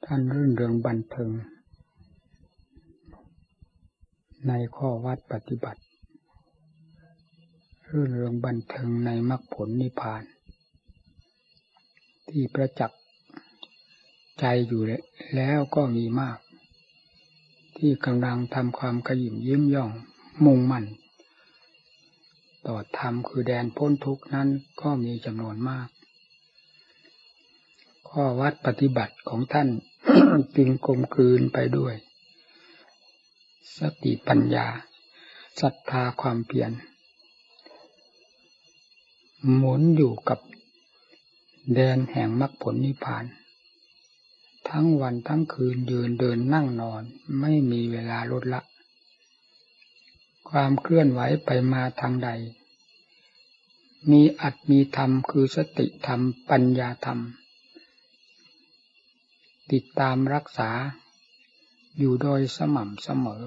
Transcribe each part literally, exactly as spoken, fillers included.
ท่านรื่นเริงบันเทิงในข้อวัดปฏิบัติรื่นเริงบันเทิงในมรรคผลนิพพานที่ประจักษ์ใจอยู่แล้วก็มีมากที่กำลังทำความกระหยิ่มยิ้มย่องมุ่งมั่นต่อธรรมคือแดนพ้นทุกข์นั้นก็มีจำนวนมากข้อวัดปฏิบัติของท่าน จึงกลมกลืนไปด้วยสติปัญญาศรัทธาความเพียรหมุนอยู่กับแดนแห่งมรรคผลนิพพานทั้งวันทั้งคืนยืนเดินนั่งนอนไม่มีเวลาลดละความเคลื่อนไหวไปมาทางใดมีอัตมีธรรมคือสติธรรมปัญญาธรรมติดตามรักษาอยู่โดยสม่ำเสมอ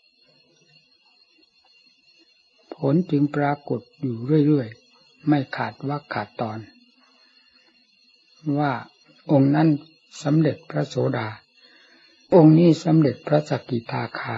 ผลจึงปรากฏอยู่เรื่อยๆไม่ขาดวรรคขาดตอนว่าองค์นั้นสำเร็จพระโสดาองค์นี้สำเร็จพระสกิทาคา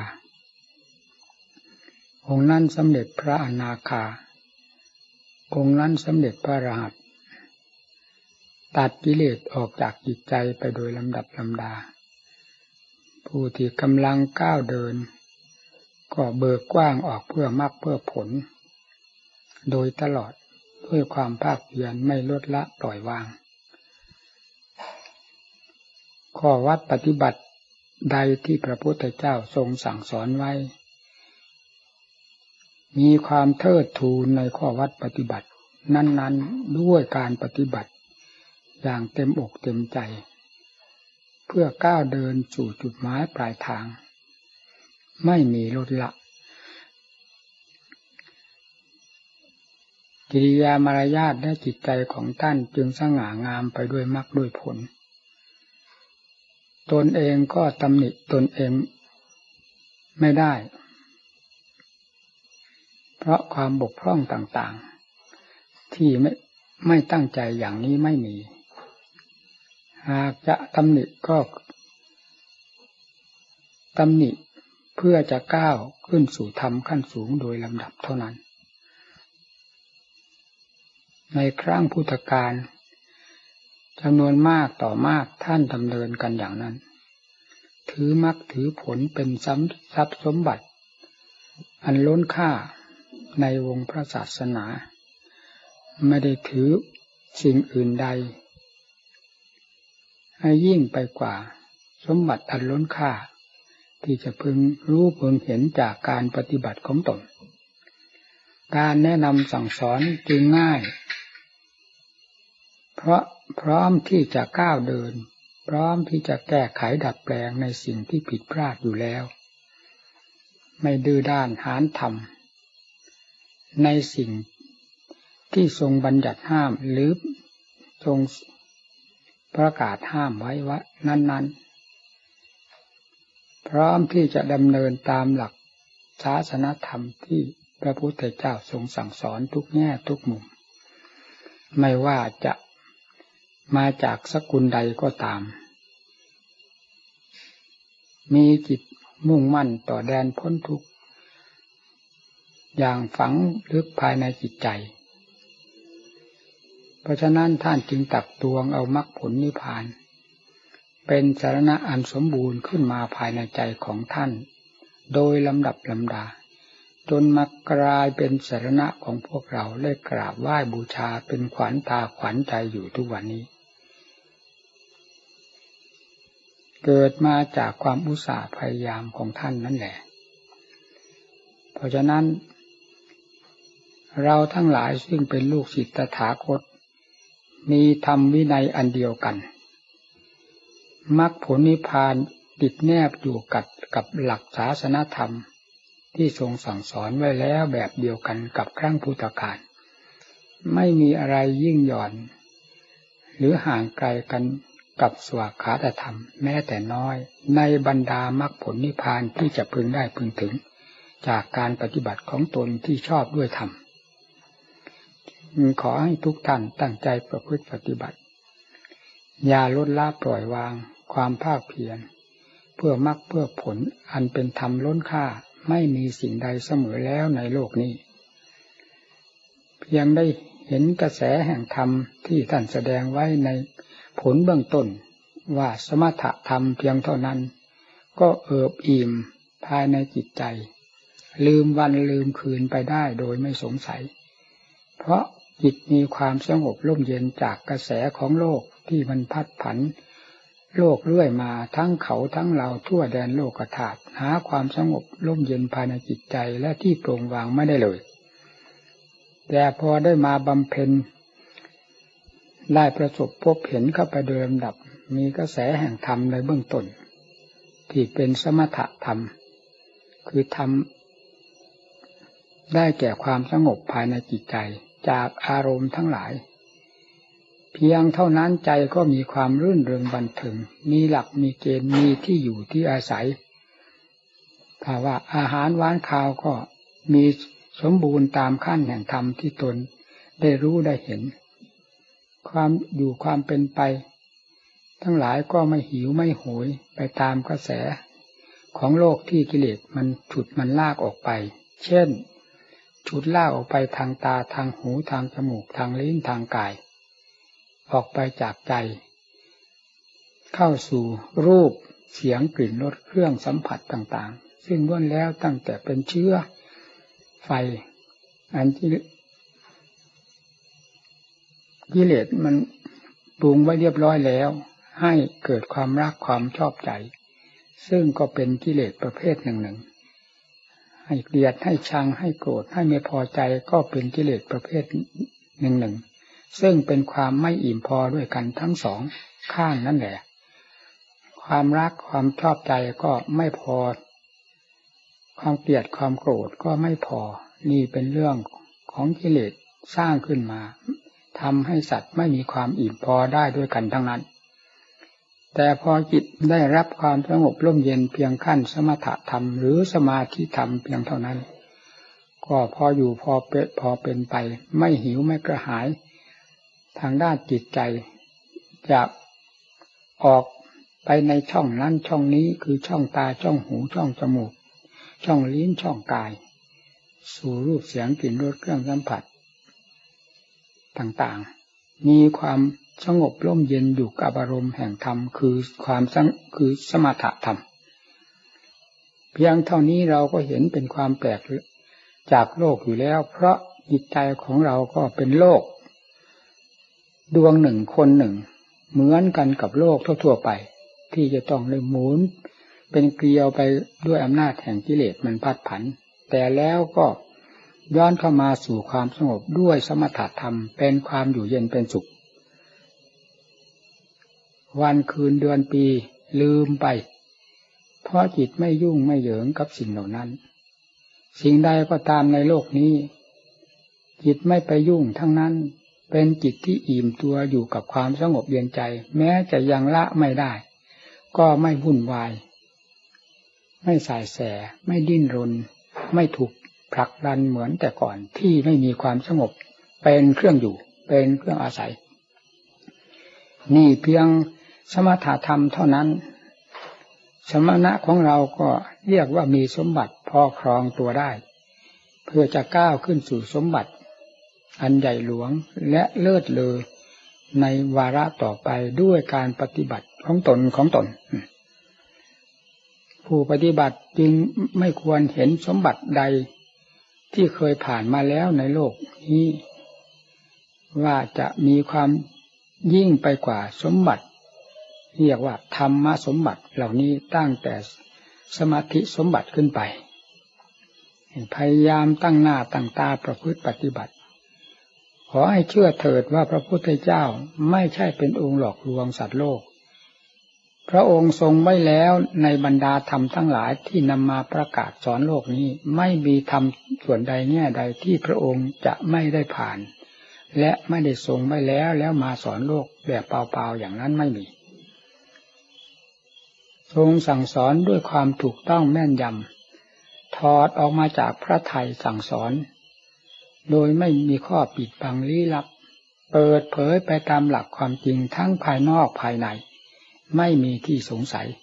องค์นั้นสำเร็จพระอนาคาองค์นั้นสำเร็จพระอรหันต์ตัดกิเลสออกจากจิตใจไปโดยลำดับลำดาผู้ที่กำลังก้าวเดินก็เบิกกว้างออกเพื่อมรรคเพื่อผลโดยตลอดด้วยความภาคเพียรไม่ลดละปล่อยวางข้อวัดปฏิบัติใดที่พระพุทธเจ้าทรงสั่งสอนไว้มีความเทิดทูนในข้อวัดปฏิบัตินั้นๆด้วยการปฏิบัติอย่างเต็มอกเต็มใจเพื่อก้าวเดินสู่จุดหมายปลายทางไม่มีลดละกิริยามารยาทและจิตใจของท่านจึงสง่างามไปด้วยมรรคด้วยผลตนเองก็ตำหนิตนเองไม่ได้เพราะความบกพร่องต่างๆที่ไม่ไม่ตั้งใจอย่างนี้ไม่มีหากจะตำหนิก็ตำหนิเพื่อจะก้าวขึ้นสู่ธรรมขั้นสูงโดยลำดับเท่านั้นในครั้งพุทธกาลจำนวนมากต่อมากท่านดำเนินกันอย่างนั้นถือมรรคถือผลเป็นทรัพย์สมบัติอันล้นค่าในวงพระศาสนาไม่ได้ถือสิ่งอื่นใดให้ยิ่งไปกว่าสมบัติอันล้นค่าที่จะพึงรู้พึงเห็นจากการปฏิบัติของตนการแนะนำสั่งสอนจึงง่ายเพราะพร้อมที่จะก้าวเดินพร้อมที่จะแก้ไขดัดแปลงในสิ่งที่ผิดพลาดอยู่แล้วไม่ดื้อด้านหาญธรรมในสิ่งที่ทรงบัญญัติห้ามหรือทรงประกาศห้ามไว้ว่านั้นๆพร้อมที่จะดำเนินตามหลักศาสนธรรมที่พระพุทธเจ้าทรงสั่งสอนทุกแง่ทุกมุมไม่ว่าจะมาจากสกุลใดก็ตามมีจิตมุ่งมั่นต่อแดนพ้นทุกข์อย่างฝังลึกภายในจิตใจเพราะฉะนั้นท่านจึงตักตวงเอามรรคผลนิพพานเป็นสรณะอันสมบูรณ์ขึ้นมาภายในใจของท่านโดยลำดับลำดาจนมากลายเป็นสรณะของพวกเราได้กราบไหว้บูชาเป็นขวัญตาขวัญใจอยู่ทุกวันนี้เกิดมาจากความอุตสาห์พยายามของท่านนั่นแหละเพราะฉะนั้นเราทั้งหลายซึ่งเป็นลูกศิษย์ตถาคตมีธรรมวินัยอันเดียวกันมรรคผลนิพพานติดแนบอยู่กับกับหลักศาสนธรรมที่ทรงสั่งสอนไว้แล้วแบบเดียวกันกับครั้งพุทธกาลไม่มีอะไรยิ่งหย่อนหรือห่างไกลกันกับสวากขาตธรรมแม้แต่น้อยในบรรดามรรคผลนิพพานที่จะพึงได้พึงถึงจากการปฏิบัติของตนที่ชอบด้วยธรรมขอให้ทุกท่านตั้งใจประพฤติปฏิบัติอย่าลดละปล่อยวางความภาคเพียรเพื่อมรรคเพื่อผลอันเป็นธรรมล้นค่าไม่มีสิ่งใดเสมอแล้วในโลกนี้เพียงได้เห็นกระแสแห่งธรรมที่ท่านแสดงไว้ในผลเบื้องต้นว่าสมถะธรรมเพียงเท่านั้นก็เอิบอิ่มภายในจิตใจลืมวันลืมคืนไปได้โดยไม่สงสัยเพราะจิตมีความสงบร่มเย็นจากกระแสของโลกที่มันพัดผันโลกเรื่อยมาทั้งเขาทั้งเราทั่วแดนโลกธาตุหาความสงบร่มเย็นภายในจิตใจและที่โปร่งวางไม่ได้เลยแต่พอได้มาบำเพ็ญได้ประสบพบเห็นเข้าไปโดยลำดับมีกระแสแห่งธรรมในเบื้องต้นที่เป็นสมถะธรรมคือธรรมได้แก่ความสงบภายในจิตใจจากอารมณ์ทั้งหลายเพียงเท่านั้นใจก็มีความรื่นเริงบันเทิงมีหลักมีเกณฑ์มีที่อยู่ที่อาศัยถ้าว่าอาหารหวานข้าวก็มีสมบูรณ์ตามขั้นแห่งธรรมที่ตนได้รู้ได้เห็นความอยู่ความเป็นไปทั้งหลายก็ไม่หิวไม่โหยไปตามกระแสของโลกที่กิเลสมันฉุดมันลากออกไปเช่นฉุดลากออกไปทางตาทางหูทางจมูกทางลิ้นทางกายออกไปจากใจเข้าสู่รูปเสียงกลิ่นรสเครื่องสัมผัสต่างๆซึ่งล้วนแล้วตั้งแต่เป็นเชื้อไฟอันที่กิเลสมันปรุงไว้เรียบร้อยแล้วให้เกิดความรักความชอบใจซึ่งก็เป็นกิเลสประเภทหนึ่งๆให้เกลียดให้ชังให้โกรธให้ไม่พอใจก็เป็นกิเลสประเภทหนึ่งๆซึ่งเป็นความไม่อิ่มพอด้วยกันทั้งสองข้างนั่นแหละความรักความชอบใจก็ไม่พอความเกลียดความโกรธก็ไม่พอนี่เป็นเรื่องของกิเลสสร้างขึ้นมาทำให้สัตว์ไม่มีความอิ่มพอได้ด้วยกันทั้งนั้นแต่พอจิตได้รับความสงบร่มเย็นเพียงขั้นสมถะธรรมหรือสมาธิธรรมเพียงเท่านั้นก็พออยู่พอเป็นพอเป็นไปไม่หิวไม่กระหายทางด้านจิตใจจะออกไปในช่องนั้นช่องนี้คือช่องตาช่องหูช่องจมูกช่องลิ้นช่องกายสู่รูปเสียงกลิ่นรสเครื่องสัมผัสต่างๆมีความสงบร่มเย็นอยู่กับอารมณ์แห่งธรรมคือความคือสมถะธรรมเพียงเท่านี้เราก็เห็นเป็นความแปลกจากโลกอยู่แล้วเพราะจิตใจของเราก็เป็นโลกดวงหนึ่งคนหนึ่งเหมือนกันกับโลกทั่วๆไปที่จะต้องเลยหมุนเป็นเกลียวไปด้วยอำนาจแห่งกิเลสมันพัดผันแต่แล้วก็ย้อนเข้ามาสู่ความสงบด้วยสมถะธรรมเป็นความอยู่เย็นเป็นสุขวันคืนเดือนปีลืมไปเพราะจิตไม่ยุ่งไม่เหยิงกับสิ่งเหล่านั้นสิ่งใดก็ตามในโลกนี้จิตไม่ไปยุ่งทั้งนั้นเป็นจิตที่อิ่มตัวอยู่กับความสงบเย็นใจแม้จะยังละไม่ได้ก็ไม่วุ่นวายไม่สายแสไม่ดิ้นรนไม่ถูกผลักดันเหมือนแต่ก่อนที่ไม่มีความสงบเป็นเครื่องอยู่เป็นเครื่องอาศัยนี่เพียงสมถะธรรมเท่านั้นสมณะของเราก็เรียกว่ามีสมบัติพอครองตัวได้เพื่อจะก้าวขึ้นสู่สมบัติอันใหญ่หลวงและเลิศเลอในวาระต่อไปด้วยการปฏิบัติของตนของตนผู้ปฏิบัติจึงไม่ควรเห็นสมบัติใดที่เคยผ่านมาแล้วในโลกนี้ว่าจะมีความยิ่งไปกว่าสมบัติเรียกว่าธรรมสมบัติเหล่านี้ตั้งแต่สมาธิสมบัติขึ้นไปพยายามตั้งหน้าตั้งตาประพฤติปฏิบัติขอให้เชื่อเถิดว่าพระพุทธเจ้าไม่ใช่เป็นองค์หลอกลวงสัตว์โลกพระองค์ทรงไว้แล้วในบรรดาธรรมทั้งหลายที่นำมาประกาศสอนโลกนี้ไม่มีธรรมส่วนใดแง่ใดที่พระองค์จะไม่ได้ผ่านและไม่ได้ทรงไว้แล้วแล้วมาสอนโลกแบบเปล่าๆอย่างนั้นไม่มีทรงสั่งสอนด้วยความถูกต้องแม่นยำถอดออกมาจากพระทัยสั่งสอนโดยไม่มีข้อปิดบังลี้ลับเปิดเผยไปตามหลักความจริงทั้งภายนอกภายในไม่มีที่สงสัย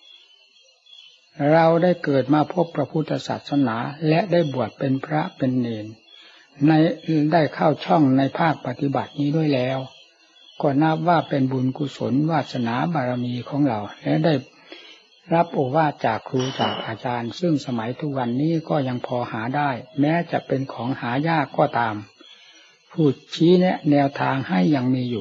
เราได้เกิดมาพบพระพุทธศาสนาและได้บวชเป็นพระเป็นเณรในได้เข้าช่องในภาคปฏิบัตินี้ด้วยแล้วก็นับว่าเป็นบุญกุศลวาสนาบารมีของเราและได้รับโอวาทจากครูจากอาจารย์ซึ่งสมัยทุกวันนี้ก็ยังพอหาได้แม้จะเป็นของหายากก็ตามผู้ชี้แนะแนวทางให้ยังมีอยู่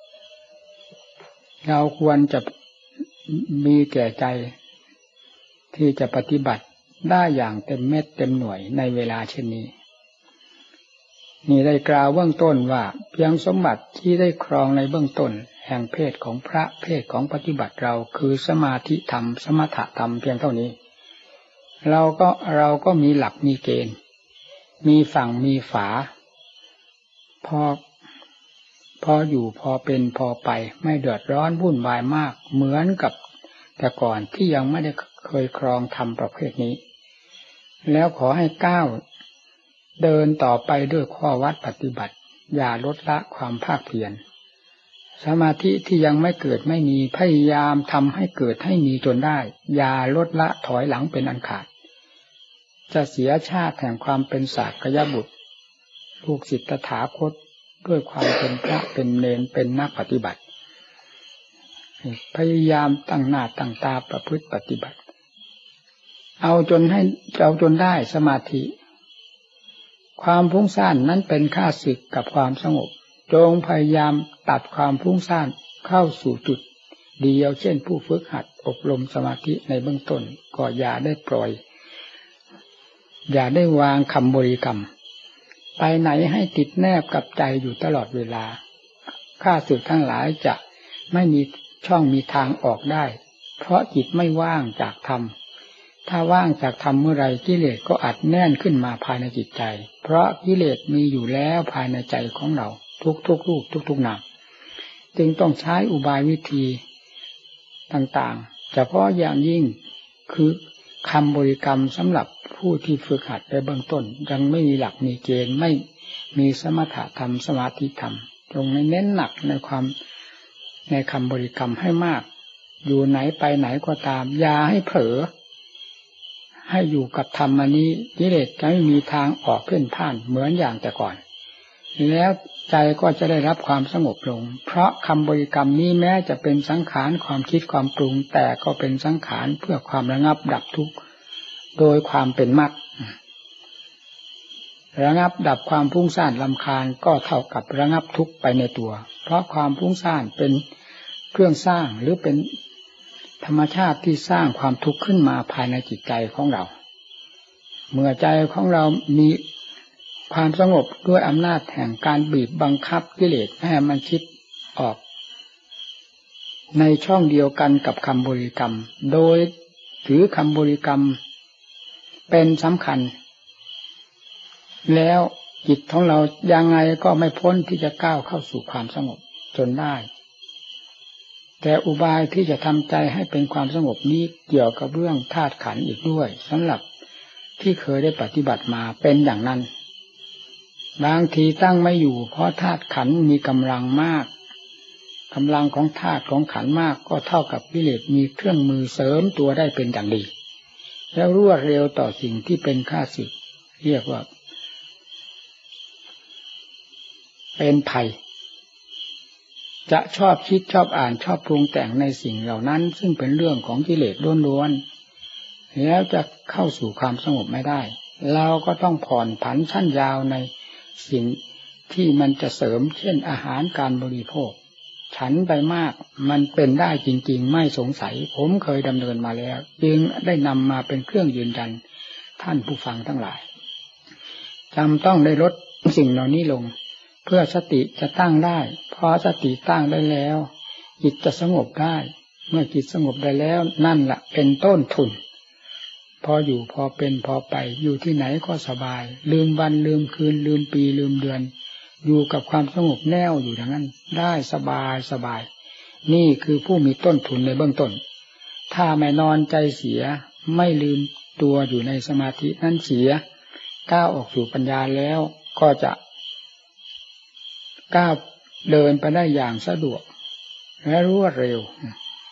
เราควรจะมีแก่ใจที่จะปฏิบัติได้อย่างเต็มเม็ดเต็มหน่วยในเวลาเช่นนี้นี่ได้กล่าวเบื้องต้นว่าเพียงสมบัติที่ได้ครองในเบื้องต้นแห่งเพศของพระเพศของปฏิบัติเราคือสมาธิธรรมสมถะธรรมเพียงเท่านี้เราก็เราก็มีหลักมีเกณฑ์มีฝั่งมีฝาพอพออยู่พอเป็นพอไปไม่เดือดร้อนวุ่นวายมากเหมือนกับแต่ก่อนที่ยังไม่ได้เคยครองธรรมประเภทนี้แล้วขอให้ก้าวเดินต่อไปด้วยข้อวัดปฏิบัติอย่าลดละความภาคเพียรสมาธิที่ยังไม่เกิดไม่มีพยายามทำให้เกิดให้มีจนได้อย่าลดละถอยหลังเป็นอันขาดจะเสียชาติแห่งความเป็นศากยบุตรลูกศิษย์ตถาคตด้วยความเป็นพระเป็นเณรเป็นนักปฏิบัติพยายามตั้งหน้าตั้งตาประพฤติปฏิบัติเอาจนให้เอาจนได้สมาธิความฟุ้งซ่านนั้นเป็นข้าศึกกับความสงบจงพยายามตัดความฟุ้งซ่านเข้าสู่จุดเดียวเช่นผู้ฝึกหัดอบรมสมาธิในเบื้องต้นก็อย่าได้ปล่อยอย่าได้วางคำบริกรรมไปไหนให้ติดแนบกับใจอยู่ตลอดเวลาข้าศึกทั้งหลายจะไม่มีช่องมีทางออกได้เพราะจิตไม่ว่างจากธรรมถ้าว่างจากธรรมเมื่อไรกิเลสก็อัดแน่นขึ้นมาภายในจิตใจเพราะกิเลสมีอยู่แล้วภายในใจของเราทุกๆรูปทุกๆนามจึงต้องใช้อุบายวิธีต่างๆเฉพาะอย่างยิ่งคือคำบริกรรมสำหรับผู้ที่ฝึกหัดในเบื้องต้นยังไม่มีหลักมีเกณฑ์ไม่มีสมถะธรรมสมาธิธรรมตรงนี้เน้นหนักในความในคำบริกรรมให้มากอยู่ไหนไปไหนก็ตามอย่าให้เผลอให้อยู่กับธรรมอันนี้กิเลสจะไม่มีทางออกเพ่นพ่านเหมือนอย่างแต่ก่อนแล้วใจก็จะได้รับความสงบลงเพราะคำบริกรรมนี้แม้จะเป็นสังขารความคิดความปรุงแต่ก็เป็นสังขารเพื่อความระงับดับทุกข์โดยความเป็นมรรคระงับดับความฟุ้งซ่านรำคาญก็เท่ากับระงับทุกข์ไปในตัวเพราะความฟุ้งซ่านเป็นเครื่องสร้างหรือเป็นธรรมชาติที่สร้างความทุกข์ขึ้นมาภายในจิตใจของเราเมื่อใจของเรามีความสงบด้วยอำนาจแห่งการบีบบังคับกิเลสให้มันคิดออกในช่องเดียวกันกับคำบริกรรมโดยถือคำบริกรรมเป็นสำคัญแล้วจิตของเรายังไงก็ไม่พ้นที่จะก้าวเข้าสู่ความสงบจนได้แต่อุบายที่จะทำใจให้เป็นความสงบนี้เกี่ยวกับเรื่องธาตุขันธ์อีกด้วยสำหรับที่เคยได้ปฏิบัติมาเป็นอย่างนั้นบางทีตั้งไม่อยู่เพราะธาตุขันธ์มีกำลังมากกำลังของธาตุของขันธ์มากก็เท่ากับกิเลสมีเครื่องมือเสริมตัวได้เป็นอย่างดีแล้วรวดเร็วต่อสิ่งที่เป็นข้าศึกเรียกว่าเป็นภัยจะชอบคิดชอบอ่านชอบปรุงแต่งในสิ่งเหล่านั้นซึ่งเป็นเรื่องของกิเลสล้วนๆแล้วจะเข้าสู่ความสงบไม่ได้เราก็ต้องผ่อนผันชั้นยาวในสิ่งที่มันจะเสริมเช่นอาหารการบริโภคฉันไปมากมันเป็นได้จริงๆไม่สงสัยผมเคยดำเนินมาแล้วจึงได้นำมาเป็นเครื่องยืนยันท่านผู้ฟังทั้งหลายจำต้องได้ลดสิ่งเหล่านี้ลงเพื่อสติจะตั้งได้พอสติตั้งได้แล้วจิตจะสงบได้เมื่อจิตสงบได้แล้วนั่นแหละเป็นต้นทุนพออยู่พอเป็นพอไปอยู่ที่ไหนก็สบายลืมวันลืมคืนลืมปีลืมเดือนอยู่กับความสงบแน่วอยู่อย่างนั้นได้สบายสบายนี่คือผู้มีต้นทุนในเบื้องต้นถ้าไม่นอนใจเสียไม่ลืมตัวอยู่ในสมาธินั้นเสียก้าวออกสู่ปัญญาแล้วก็จะก้าวเดินไปได้อย่างสะดวกและรวดเร็ว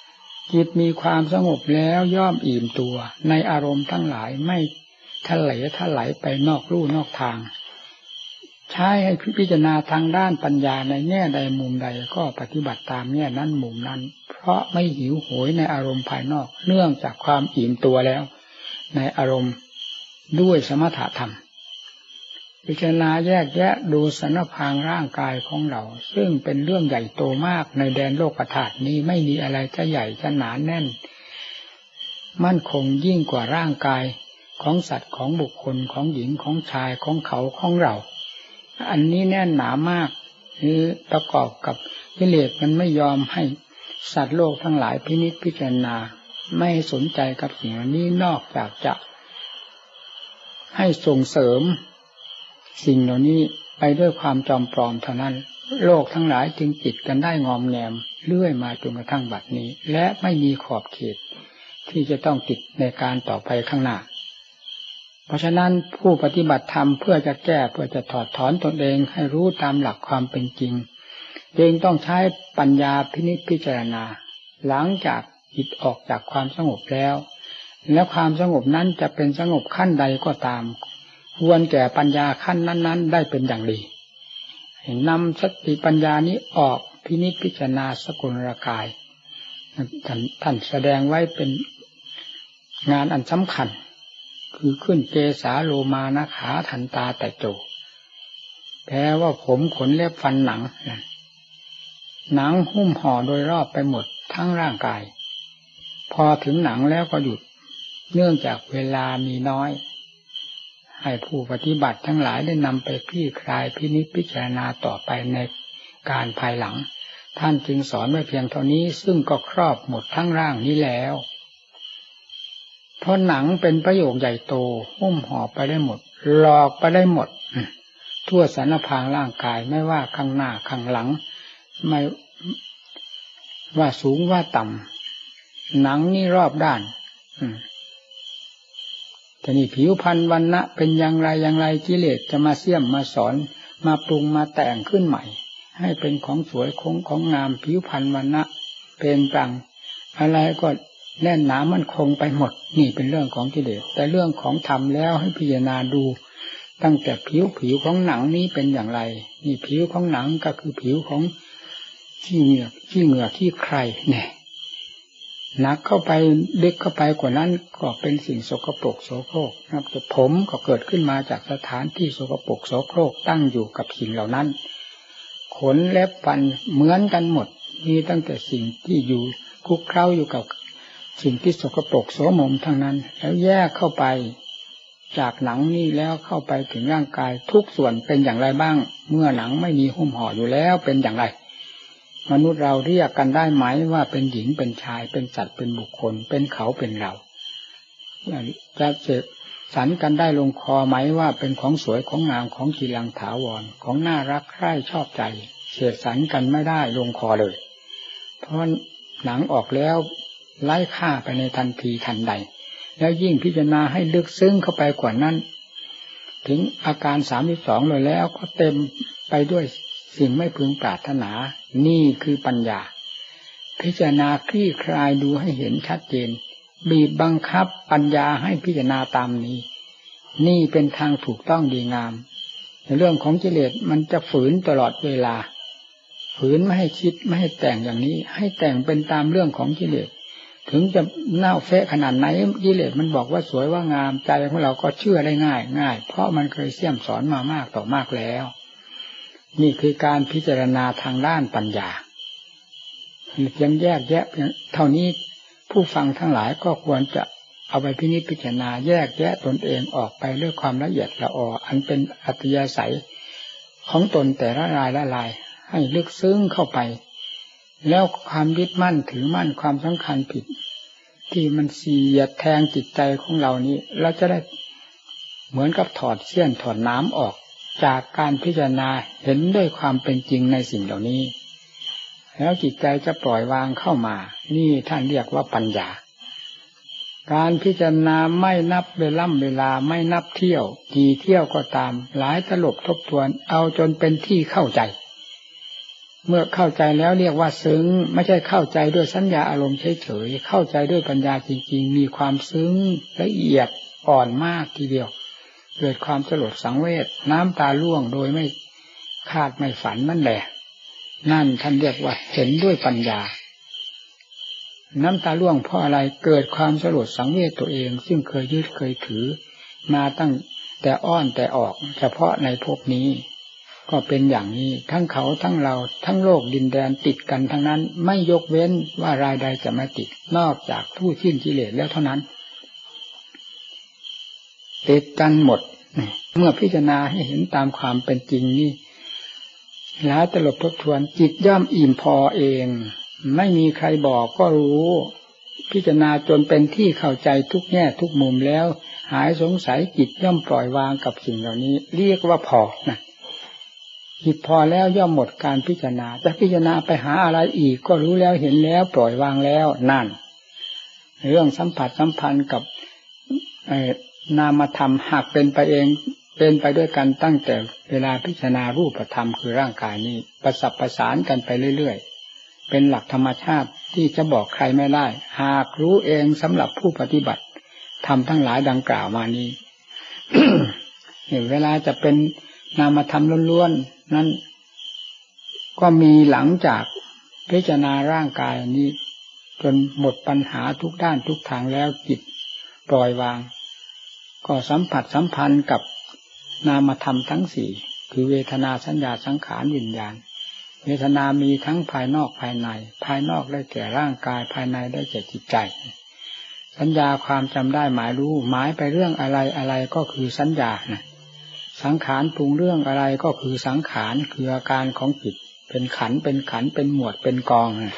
จิตมีความสงบแล้วย่อมอิ่มตัวในอารมณ์ทั้งหลายไม่ทะเลทะไหลไปนอกลู่นอกทางใช้ให้พิจารณาทางด้านปัญญาในแง่ใดมุมใดก็ปฏิบัติตามแง่นั้นมุมนั้นเพราะไม่หิวโหยในอารมณ์ภายนอกเนื่องจากความอิ่มตัวแล้วในอารมณ์ด้วยสมถะธรรมพิจารณาแยกแยะดูสรรพางร่างกายของเราซึ่งเป็นเรื่องใหญ่โตมากในแดนโลกธาตุนี้ไม่มีอะไรจะใหญ่จะหนาแน่นมั่นคงยิ่งกว่าร่างกายของสัตว์ของบุคคลของหญิงของชายของเขาของเราอันนี้แน่นหนามากคือประกอบกับกิเลสมันไม่ยอมให้สัตว์โลกทั้งหลายพินิจพิจารณาไม่สนใจกับสิ่งนี้นอกจากจะให้ส่งเสริมสิ่งเหล่านี้ไปด้วยความจอมปลอมเท่านั้นโลกทั้งหลายจึงติดกันได้งอมแงมเรื่อยมาจนกระทั่งบัดนี้และไม่มีขอบเขตที่จะต้องติดในการต่อไปข้างหน้าเพราะฉะนั้นผู้ปฏิบัติธรรมเพื่อจะแก้เพื่อจะถอดถอนตนเองให้รู้ตามหลักความเป็นจริงจึงต้องใช้ปัญญาพินิจพิจารณาหลังจากจิตออกจากความสงบแล้วและความสงบนั้นจะเป็นสงบขั้นใดก็ตามควรแก่ปัญญาขั้นนั้นๆได้เป็นอย่างดีนำสติปัญญานี้ออกพินิจพิจารณาสกุลกายท่านแสดงไว้เป็นงานอันสำคัญคือขึ้นเกสาโลมานะขาทันตาแต่โจแปลว่าผมขนเล็บฟันหนังหนังหุ้มห่อโดยรอบไปหมดทั้งร่างกายพอถึงหนังแล้วก็หยุดเนื่องจากเวลามีน้อยให้ผู้ปฏิบัติทั้งหลายได้นำไปคลี่คลายพินิจพิจารณาต่อไปในการภายหลังท่านจึงสอนไว้เพียงเท่านี้ซึ่งก็ครอบหมดทั้งร่างนี้แล้วเพราะหนังเป็นประโยคใหญ่โตหุ้มห่อไปได้หมดหลอกไปได้หมดทั่วสรรพางร่างกายไม่ว่าข้างหน้าข้างหลังไม่ว่าสูงว่าต่ำหนังนี่รอบด้านแต่นี่ผิวพรรณวรรณะเป็นอย่างไรอย่างไรกิเลสจะมาเสี่ยมมาสอนมาปรุงมาแต่งขึ้นใหม่ให้เป็นของสวยของของงามผิวพรรณวรรณะเป็นต่างอะไรก็แน่นหนามั่นคงไปหมดนี่เป็นเรื่องของกิเลสแต่เรื่องของธรรมแล้วให้พิจารณาดูตั้งแต่ผิวผิวของหนังนี้เป็นอย่างไรนี่ผิวของหนังก็คือผิวของขี้เหงือกขี้เหงือกขี้ใครเนี่ยหนักเข้าไปลึกเข้าไปกว่านั้นก็เป็นสิ่งสกปรกโสโครกนะครับแต่ผมก็เกิดขึ้นมาจากสถานที่สกปรกโสโครกตั้งอยู่กับสิ่งเหล่านั้นขนเล็บฟันเหมือนกันหมดมีตั้งแต่สิ่งที่อยู่คลุกเคล้าอยู่กับสิ่งที่สกปรกโสมมทั้งนั้นแล้วแยกเข้าไปจากหนังนี่แล้วเข้าไปถึงร่างกายทุกส่วนเป็นอย่างไรบ้างเมื่อหนังไม่มีหุ้มห่ออยู่แล้วเป็นอย่างไรมนุษย์เราเรียกกันได้ไหมว่าเป็นหญิงเป็นชายเป็นสัตว์เป็นบุคคลเป็นเขาเป็นเราจะเสกสรรกันได้ลงคอไหมว่าเป็นของสวยของงามของกีรังถาวรของน่ารักใคร่ชอบใจเสกสรรกันไม่ได้ลงคอเลยเพราะหนังออกแล้วไร้ค่าไปในทันทีทันใดแล้วยิ่งพิจารณาให้ลึกซึ้งเข้าไปกว่านั้นถึงอาการสามสิบสองเลยแล้วก็เต็มไปด้วยสิ่งไม่พึงปรารถนานี่คือปัญญาพิจารณาคลี่คลายดูให้เห็นชัดเจนบีบบังคับปัญญาให้พิจารณาตามนี้นี่เป็นทางถูกต้องดีงามในเรื่องของกิเลสมันจะฝืนตลอดเวลาฝืนไม่ให้คิดไม่ให้แต่งอย่างนี้ให้แต่งเป็นตามเรื่องของกิเลสถึงจะเน่าเฟะขนาดไหนกิเลสมันบอกว่าสวยว่างามใจของเราก็เชื่อได้ง่ายง่ายเพราะมันเคยเสี่ยมสอนมามากต่อมากแล้วนี่คือการพิจารณาทางด้านปัญญาเพียงแยกแยะเท่านี้ผู้ฟังทั้งหลายก็ควรจะเอาไปพินิจพิจารณาแยกแยะตนเองออกไปด้วยความละเอียดละอออันเป็นอัตยาศัยของตนแต่ละรายละลายให้ลึกซึ้งเข้าไปแล้วความยึดมั่นถือมั่นความสำคัญผิดที่มันเสียดแทงจิตใจของเรานี้เราจะได้เหมือนกับถอดเสี้ยนถอดน้ำออกจากการพิจารณาเห็นด้วยความเป็นจริงในสิ่งเหล่านี้แล้วจิตใจจะปล่อยวางเข้ามานี่ท่านเรียกว่าปัญญาการพิจารณาไม่นับเวลาเวลาไม่นับเที่ยวกี่เที่ยวก็ตามหลายตลบทบทวนเอาจนเป็นที่เข้าใจเมื่อเข้าใจแล้วเรียกว่าซึ้งไม่ใช่เข้าใจด้วยสัญญาอารมณ์เฉยๆเข้าใจด้วยปัญญาจริงๆมีความซึ้งละเอียดอ่อนมากทีเดียวเกิดความสลดสังเวชน้ำตาร่วงโดยไม่คาดไม่ฝันนั่นแหละนั่นท่านเรียกว่าเห็นด้วยปัญญาน้ำตาร่วงเพราะอะไรเกิดความสลดสังเวชตัวเองซึ่งเคยยึดเคยถือมาตั้งแต่อ้อนแต่ออกเฉพาะในภพนี้ก็เป็นอย่างนี้ทั้งเขาทั้งเราทั้งโลกดินแดนติดกันทั้งนั้นไม่ยกเว้นว่ารายใดจะมาติดนอกจากผู้สิ้นกิเลสแล้วเท่านั้นติดกันหมดเมื่อพิจารณาให้เห็นตามความเป็นจริงนี่แล้วตลบทบทวนจิตย่อมอิ่มพอเองไม่มีใครบอกก็รู้พิจารณาจนเป็นที่เข้าใจทุกแง่ทุกมุมแล้วหายสงสัยจิตย่อมปล่อยวางกับสิ่งเหล่านี้เรียกว่าพอนะจิตพอแล้วย่อมหมดการพิจารณาจะพิจารณาไปหาอะไรอีกก็รู้แล้วเห็นแล้วปล่อยวางแล้วนั่นเรื่องสัมผัสสัมพันธ์กับนามธรรมหากเป็นไปเองเป็นไปด้วยกันตั้งแต่เวลาพิจารณารูปธรรมคือร่างกายนี้ประสับประสานกันไปเรื่อยๆเป็นหลักธรรมชาติที่จะบอกใครไม่ได้หากรู้เองสำหรับผู้ปฏิบัติธรรมทั้งหลายดังกล่าวมานี้ เวลาจะเป็นนามธรรมล้วนๆนั้นก็มีหลังจากพิจารณาร่างกายนี้จนหมดปัญหาทุกด้านทุกทางแล้วจิตปล่อยวางก็สัมผัสสัมพันธ์กับนามธรรมทั้งสี่คือเวทนาสัญญาสังขารวิญญาณเวทนามีทั้งภายนอกภายในภายนอกได้แก่ร่างกายภายในได้แก่จิตใจสัญญาความจำได้หมายรู้หมายไปเรื่องอะไรอะไรก็คือสัญญานะสังขารปรุงเรื่องอะไรก็คือสังขารคืออาการของจิตเป็นขันธ์เป็นขันธ์เป็นหมวดเป็นกองนะ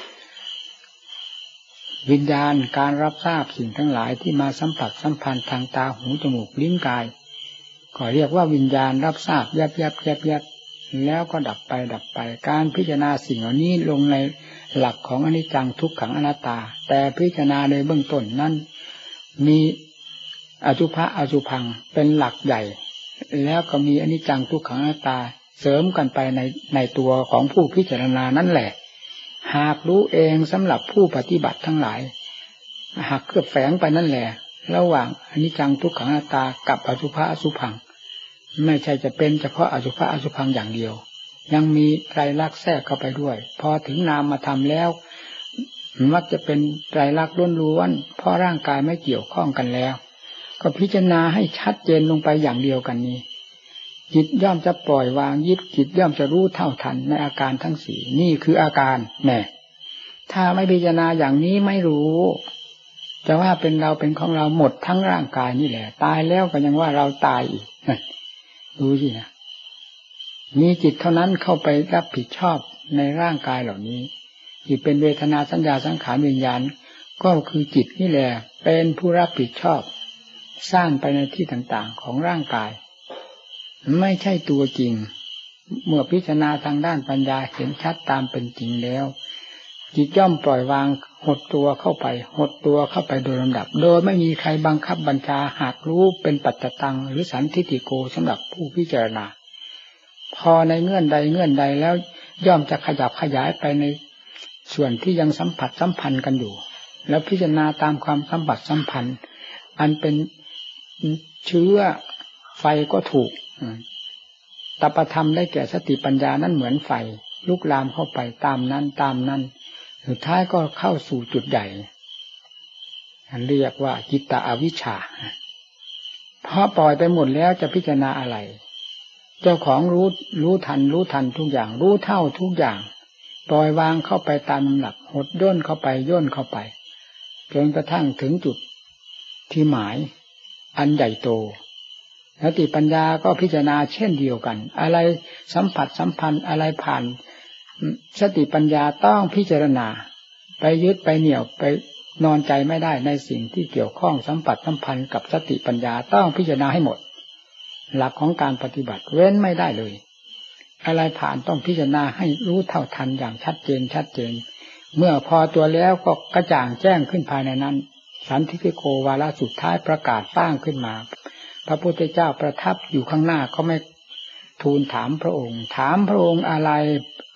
วิญญาณการรับทราบสิ่งทั้งหลายที่มาสัมผัสสัมพันธ์ทางตาหูจมูกลิ้นกายก็เรียกว่าวิญญาณรับทราบยับยับยับยับแล้วก็ดับไปดับไปการพิจารณาสิ่งเหล่านี้ลงในหลักของอนิจจังทุกขังอนัตตาแต่พิจารณาในเบื้องต้นนั้นมีอสุภะอสุภังเป็นหลักใหญ่แล้วก็มีอนิจจังทุกขังอนัตตาเสริมกันไปในในตัวของผู้พิจารณานั่นแหละหากรู้เองสำหรับผู้ปฏิบัติทั้งหลายหากเคลือบแฝงไปนั่นแหละระหว่างอนิจจังทุกขังอนัตตากับอสุภะอสุภังไม่ใช่จะเป็นเฉพาะอสุภะอสุภังอย่างเดียวยังมีไตรลักษณ์แทรกเข้าไปด้วยพอถึงนามมาทำแล้วมักจะเป็นไตรลักษณ์ล้วนๆเพราะร่างกายไม่เกี่ยวข้องกันแล้วก็พิจารณาให้ชัดเจนลงไปอย่างเดียวกันนี้จิตย่อมจะปล่อยวางยิบจิตย่อมจะรู้เท่าทันในอาการทั้งสี่นี่คืออาการแน่ถ้าไม่พิจารณาอย่างนี้ไม่รู้จะว่าเป็นเราเป็นของเราหมดทั้งร่างกายนี่แหละตายแล้วก็ยังว่าเราตายอีกรู้สินะมีจิตเท่านั้นเข้าไปรับผิดชอบในร่างกายเหล่านี้ที่เป็นเวทนาสัญญาสังขารวิญญาณก็คือจิตนี่แหละเป็นผู้รับผิดชอบสร้างไปในที่ต่างๆของร่างกายไม่ใช่ตัวจริงเมื่อพิจารณาทางด้านปัญญาเห็นชัดตามเป็นจริงแล้วจิตย่อมปล่อยวางหดตัวเข้าไปหดตัวเข้าไปโดยลำดับโดยไม่มีใครบังคับบัญชาหากรู้เป็นปัจจตังหรือสันทิฏฐิโกสำหรับผู้พิจารณาพอในเงื่อนใดเงื่อนใดแล้วย่อมจะขยับขยายไปในส่วนที่ยังสัมผัสสัมพันธ์กันอยู่แล้วพิจารณาตามความสัมผัสสัมพันธ์อันเป็นเชื้อไฟก็ถูกตปธรรมได้แก่สติปัญญานั้นเหมือนไฟลุกลามเข้าไปตามนั้นตามนั้นสุดท้ายก็เข้าสู่จุดใหญ่เรียกว่าจิตตอวิชชาเพราะปล่อยไปหมดแล้วจะพิจารณาอะไรเจ้าของรู้รู้ทันรู้ทันทุกอย่างรู้เท่าทุกอย่างปล่อยวางเข้าไปตามลำดับหดย่นเข้าไปย่นเข้าไปจนกระทั่งถึงจุดที่หมายอันใหญ่โตสติปัญญาก็พิจารณาเช่นเดียวกันอะไรสัมผัสสัมพันธ์อะไรผ่านสติปัญญาต้องพิจารณาไปยึดไปเหนี่ยวไปนอนใจไม่ได้ในสิ่งที่เกี่ยวข้องสัมผัสสัมพันธ์กับสติปัญญาต้องพิจารณาให้หมดหลักของการปฏิบัติเว้นไม่ได้เลยอะไรผ่านต้องพิจารณาให้รู้เท่าทันอย่างชัดเจนชัดเจนเมื่อพอตัวแล้วก็กระจ่างแจ้งขึ้นภายในนั้นสันทิฏฐิโกวาระสุดท้ายประกาศสร้างขึ้นมาพระพุทธเจ้าประทับอยู่ข้างหน้าก็ไม่ทูลถามพระองค์ถามพระองค์อะไร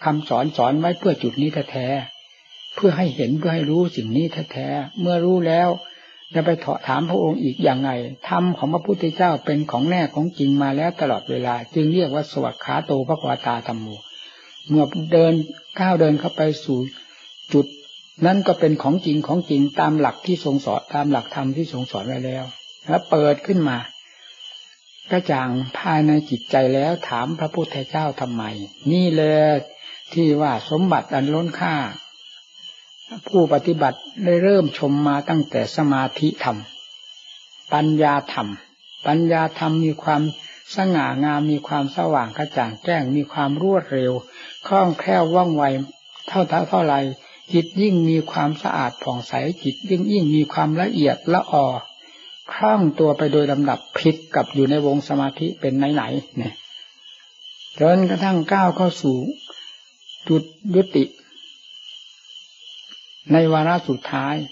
คำสอนสอนไว้เพื่อจุดนี้แท้ๆเพื่อให้เห็นเพื่อให้รู้สิ่งนี้แท้ๆเมื่อรู้แล้วจะไปถามพระองค์อีกอย่างไงธรรมของพระพุทธเจ้าเป็นของแน่ของจริงมาแล้วตลอดเวลาจึงเรียกว่าสวัสขาโตภควตาธัมโมเมื่อเดินก้าวเดินเข้าไปสู่จุดนั้นก็เป็นของจริงของจริงตามหลักที่ทรงสอนตามหลักธรรมที่ทรงสอนไว้แล้วแล้วเปิดขึ้นมากระจ่างภายในจิตใจแล้วถามพระพุทธเจ้าทำไมนี่แหละที่ว่าสมบัติอันล้นค่าผู้ปฏิบัติได้เริ่มชมมาตั้งแต่สมาธิธรรมปัญญาธรรมปัญญาธรรมมีความสง่างามมีความสว่างกระจ่างแจ้งมีความรวดเร็วคล่องแคล่วว่องไวเท่าเท่าไรจิตยิ่งมีความสะอาดผ่องใสจิตยิ่งยิ่งมีความละเอียดละออคล่องตัวไปโดยลำดับผิดกับอยู่ในวงสมาธิเป็นไหนๆเนี่ยจนกระทั่งก้าวเข้าสู่จุดยุติในวาระสุดท้าย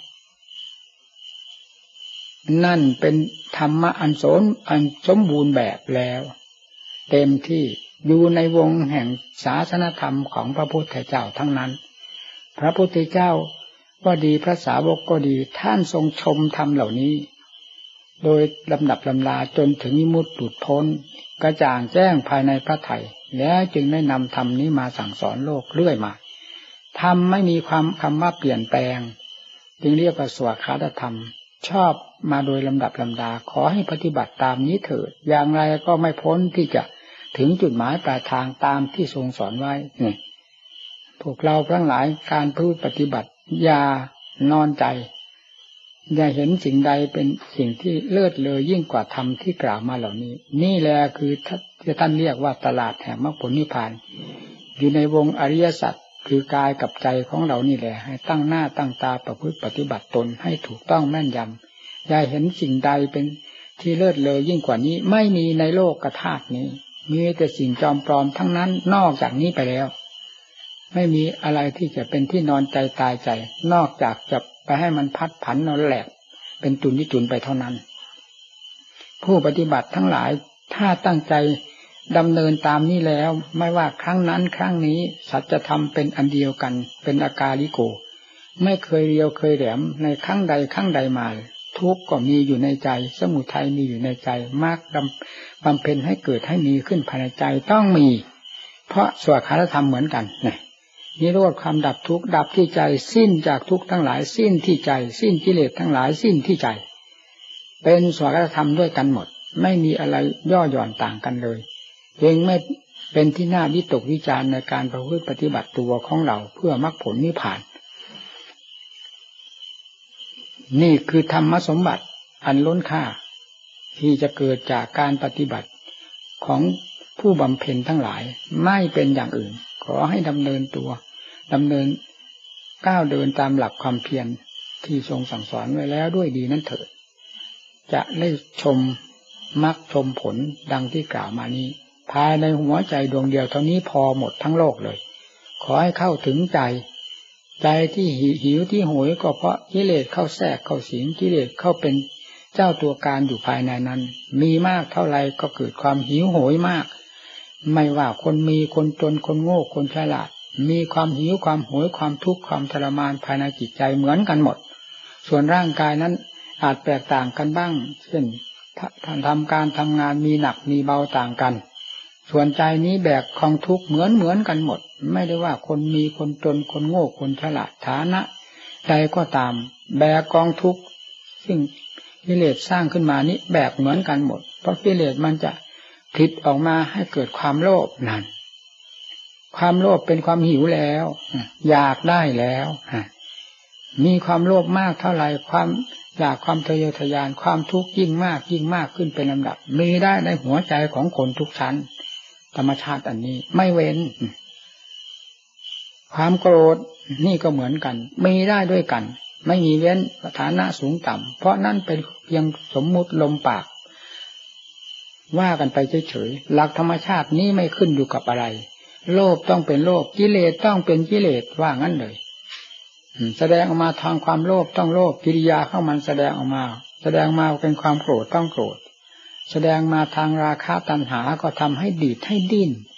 นั่นเป็นธรรมะอันสมอันสมบูรณ์แบบแล้วเต็มที่อยู่ในวงแห่งศาสนธรรมของพระพุทธเจ้าทั้งนั้นพระพุทธเจ้าก็ดีพระสาวกก็ดีท่านทรงชมธรรมเหล่านี้โดยลำดับลำดาจนถึงวิมุตติหลุดพ้นกระจ่างแจ้งภายในพระทัยแล้วจึงได้นำธรรมนี้มาสั่งสอนโลกเรื่อยมาธรรมไม่มีความคำว่าเปลี่ยนแปลงจึงเรียกว่าสวากขาตธรรมชอบมาโดยลำดับลำดาขอให้ปฏิบัติตามนี้เถิดอย่างไรก็ไม่พ้นที่จะถึงจุดหมายปลายทางตามที่ทรงสอนไว้นี่พวกเราทั้งหลายการพูดปฏิบัติอย่านอนใจอย่าเห็นสิ่งใดเป็นสิ่งที่เลิศเลอยิ่งกว่าธรรมที่กล่าวมาเหล่านี้นี่แหละคือที่ท่านเรียกว่าตลาดแห่งมรรคผลนิพพานอยู่ในวงอริยสัจคือกายกับใจของเรานี่แหละให้ตั้งหน้าตั้งตาประพฤติปฏิบัติตนให้ถูกต้องแม่นยำอย่าเห็นสิ่งใดเป็นที่เลิศเลอยิ่งกว่านี้ไม่มีในโลกธาตุนี้มีแต่สิ่งจอมปลอมทั้งนั้นนอกจากนี้ไปแล้วไม่มีอะไรที่จะเป็นที่นอนใจตายใจนอกจากจะไปให้มันพัดผันนอนแหลกเป็นตุนนิจุนไปเท่านั้นผู้ปฏิบัติทั้งหลายถ้าตั้งใจดำเนินตามนี้แล้วไม่ว่าครั้งนั้นครั้งนี้สัจธรรมเป็นอันเดียวกันเป็นอากาลิโกไม่เคยเรียวเคยแหลมในครั้งใดครั้งใดมาทุกข์ก็มีอยู่ในใจสมุทัยมีอยู่ในใจมากบำเพ็ญให้เกิดให้มีขึ้นภายในใจต้องมีเพราะสวากขาตธรรมเหมือนกันเนี่ยนิโรธความดับทุกข์ดับที่ใจสิ้นจากทุกข์ทั้งหลายสิ้นที่ใจสิ้นกิเลสทั้งหลายสิ้นที่ใจเป็นสวากขาตธรรมด้วยกันหมดไม่มีอะไรย่อหย่อนต่างกันเลยจึงไม่เป็นที่น่าวิตกวิจารณ์ในการประพฤติปฏิบัติตัวของเราเพื่อมรรคผลนิพพานนี่คือธรรมสมบัติอันล้นค่าที่จะเกิดจากการปฏิบัติของผู้บำเพ็ญทั้งหลายไม่เป็นอย่างอื่นขอให้ดำเนินตัวดำเนินก้าวเดินตามหลักความเพียรที่ทรงสั่งสอนไว้แล้วด้วยดีนั้นเถิดจะได้ชมมรรคชมผลดังที่กล่าวมานี้ภายในหัวใจดวงเดียวเท่านี้พอหมดทั้งโลกเลยขอให้เข้าถึงใจใจที่หิวที่โหยก็เพราะกิเลสเข้าแทรกเข้าสิงกิเลสเข้าเป็นเจ้าตัวการอยู่ภายในนั้นมีมากเท่าไรก็เกิดความหิวโหยมากไม่ว่าคนมีคนจนคนโง่คนฉลาดมีความหิวความโหยความทุกข์ความทรมานภายในจิตใจเหมือนกันหมดส่วนร่างกายนั้นอาจแตกต่างกันบ้างเช่นทำการทำงานมีหนักมีเบาต่างกันส่วนใจนี้แบกกองทุกข์เหมือนเหมือนกันหมดไม่ได้ว่าคนมีคนจนคนโง่คนฉลาดฐานะใดก็ตามแบกกองทุกข์ซึ่งกิเลสสร้างขึ้นมานี้แบกเหมือนกันหมดเพราะกิเลสมันจะผลิตออกมาให้เกิดความโลภนั่นความโลภเป็นความหิวแล้วอยากได้แล้วมีความโลภมากเท่าไหร่ความอยากความทะเยอทะยานความทุกข์ยิ่งมากยิ่งมากขึ้นเป็นลำดับมีได้ในหัวใจของคนทุกชั้นธรรมชาติอันนี้ไม่เว้นความโกรธนี่ก็เหมือนกันมีได้ด้วยกันไม่มีเว้นฐานะสูงต่ำเพราะนั่นเป็นเพียงสมมุติลมปากว่ากันไปเฉยๆหลักธรรมชาตินี้ไม่ขึ้นอยู่กับอะไรโลภต้องเป็นโลภกิเลสต้องเป็นกิเลสว่างั้นเลยแสดงออกมาทางความโลภต้องโลภกิริยาเข้ามันแสดงออกมาแสดงมาเป็นความโกรธต้องโกรธแสดงมาทางราคะตัณหาก็ทำให้ดีดให้ดิ้น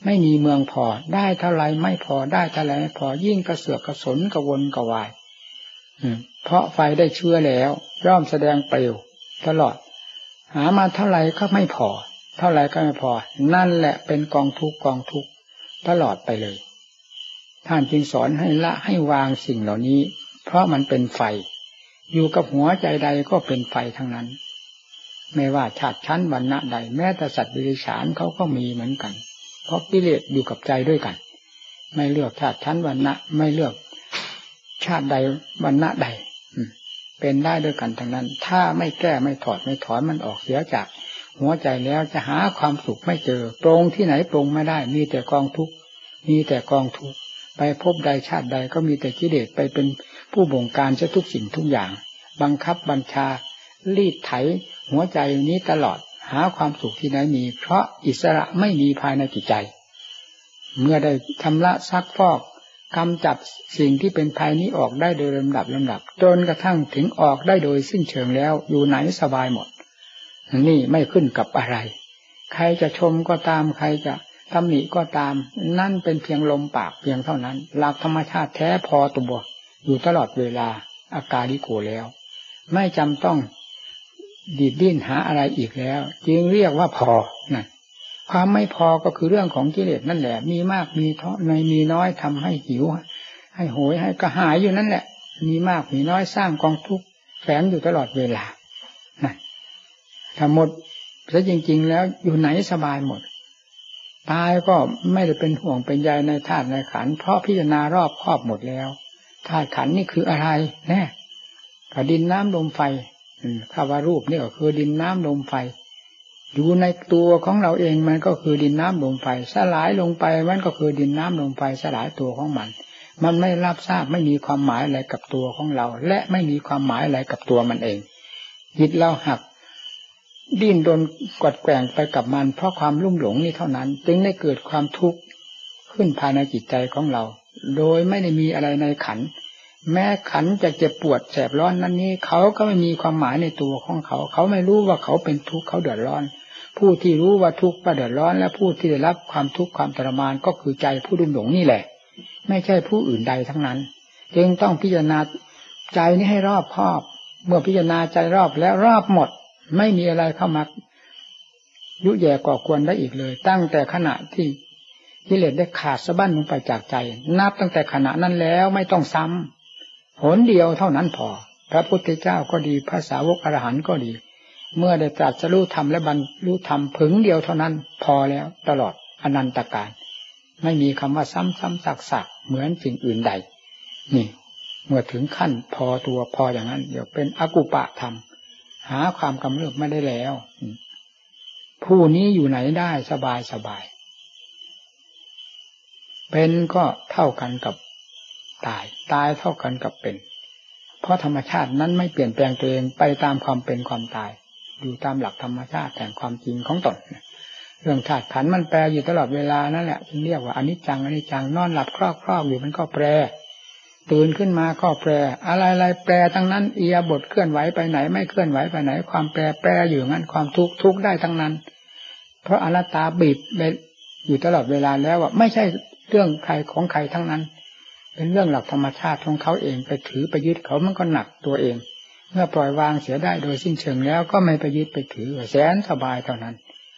ไม่มีเมืองพอได้เท่าไรไม่พอได้เท่าไรไม่พอยิ่งกระเสือกกระสนกระวนกระวายเพราะไฟได้เชื้อแล้วย่อมแสดงเปลวตลอดหามาเท่าไรก็ไม่พอเท่าไรก็ไม่พอนั่นแหละเป็นกองทุกข์กองทุกข์ตลอดไปเลยท่านจึงสอนให้ละให้วางสิ่งเหล่านี้เพราะมันเป็นไฟอยู่กับหัวใจใดก็เป็นไฟทั้งนั้นไม่ว่าชาติชั้นวรรณะใดแม้แต่สัตว์เดรัจฉานเขาก็มีเหมือนกันเพราะกิเลสอยู่กับใจด้วยกันไม่เลือกชาติชั้นวรรณะไม่เลือกชาติใดวรรณะใดเป็นได้ด้วยกันทั้งนั้นถ้าไม่แก้ไม่ถอดไม่ถอนมันออกเสียจากหัวใจแล้วจะหาความสุขไม่เจอปรงที่ไหนปรงไม่ได้มีแต่กองทุกข์มีแต่กองทุกข์ไปพบใดชาติใดก็มีแต่กิเลสไปเป็นผู้บงการเสียทุกสิ่งทุกอย่างบังคับบัญชารีดไถหัวใจนี้ตลอดหาความสุขที่ไหนมีเพราะอิสระไม่มีภายในจิตใจเมื่อได้ชำระซักฟอกกำจัดสิ่งที่เป็นภัยนี้ออกได้โดยลำดับลำดับจนกระทั่งถึงออกได้โดยสิ้นเชิงแล้วอยู่ไหนสบายหมดนี่ไม่ขึ้นกับอะไรใครจะชมก็ตามใครจะตำหนิก็ตามนั่นเป็นเพียงลมปากเพียงเท่านั้นหลักธรรมชาติแท้พอตัวอยู่ตลอดเวลาอากาลิโกแล้วไม่จำต้องดีดดิ้นหาอะไรอีกแล้วจึงเรียกว่าพอนะความไม่พอก็คือเรื่องของกิเลสนั่นแหละมีมากมีเท่าในมีน้อยทำให้หิวให้โหยให้กระหายอยู่นั่นแหละมีมากมีน้อยสร้างกองทุกข์แฝงอยู่ตลอดเวลานะถ้าหมดซะจริงๆแล้วอยู่ไหนสบายหมดตายก็ไม่ได้เป็นห่วงเป็นใยในธาตุในขันธ์เพราะพิจารณารอบครอบหมดแล้วธาตุขันธ์นี่คืออะไรแน่ก็ดินน้ำลมไฟคำว่ารูปนี่ก็คือดินน้ำลมไฟอยู่ในตัวของเราเองมันก็คือดินน้ำลมไฟสลายลงไปมันก็คือดินน้ำลมไฟสลายตัวของมันมันไม่รับทราบไม่มีความหมายอะไรกับตัวของเราและไม่มีความหมายอะไรกับตัวมันเองจิตเราหักดิ้นรนกวัดแกว่งไปกับมันเพราะความลุ่มหลงนี่เท่านั้นจึงได้เกิดความทุกข์ขึ้นภายในจิตใจของเราโดยไม่ได้มีอะไรในขันธ์แม้ขันธ์จะเจ็บปวดแสบร้อนนั้นนี้เขาก็ไม่มีความหมายในตัวของเขาเขาไม่รู้ว่าเขาเป็นทุกข์เขาเดือดร้อนผู้ที่รู้ว่าทุกข์ว่าเดือดร้อนและผู้ที่ได้รับความทุกข์ความทรมานก็คือใจผู้ลุ่มหลงนี่แหละไม่ใช่ผู้อื่นใดทั้งนั้นจึงต้องพิจารณาใจนี้ให้รอบคอบเมื่อพิจารณาใจรอบแล้วรอบหมดไม่มีอะไรเข้ามายุแย่ก่อกวนได้อีกเลยตั้งแต่ขณะที่กิเลสได้ขาดสะบั้นลงไปจากใจนับตั้งแต่ขณะนั้นแล้วไม่ต้องซ้ำหนเดียวเท่านั้นพอพระพุทธเจ้าก็ดีพระสาวกอรหันต์ก็ดีเมื่อได้ตรัสรู้ธรรมและบรรลุธรรมผึ่งเดียวเท่านั้นพอแล้วตลอดอนันตกาลไม่มีคำว่าซ้ำๆซักๆเหมือนสิ่งอื่นใดนี่เมื่อถึงขั้นพอตัวพออย่างนั้นเดี๋ยวเป็นอกุปะธรรมหาความกำเริบไม่ได้แล้วผู้นี้อยู่ไหนได้สบายสบายเป็นก็เท่ากันกับตายตายเท่ากันกับเป็นเพราะธรรมชาตินั้นไม่เปลี่ยนแปลงตัวเองไปตามความเป็นความตายอยู่ตามหลักธรรมชาติแห่งความจริงของตนเรื่องธาตุขันธ์มันแปรอยู่ตลอดเวลานั่นแหละจึงเรียกว่าอนิจจังอนิจจังนอนหลับครอบครอบอยู่มันก็แปรตื่นขึ้นมาก็แปรอะไรๆแปรทั้งนั้นอิริยาบถเคลื่อนไหวไปไหนไม่เคลื่อนไหวไปไหนความแปรแปรอยู่งั้นความทุกข์ทุกข์ได้ทั้งนั้นเพราะอนัตตาบีบอยู่ตลอดเวลาแล้วว่าไม่ใช่เรื่องใครของใครทั้งนั้นเป็นเรื่องหลักธรรมชาติของเขาเองไปถือไปยึดเขามันก็หนักตัวเองเมื่อปล่อยวางเสียได้โดยสิ้นเชิงแล้วก็ไม่ไปยึดไปถือแสนสบายเท่านั้น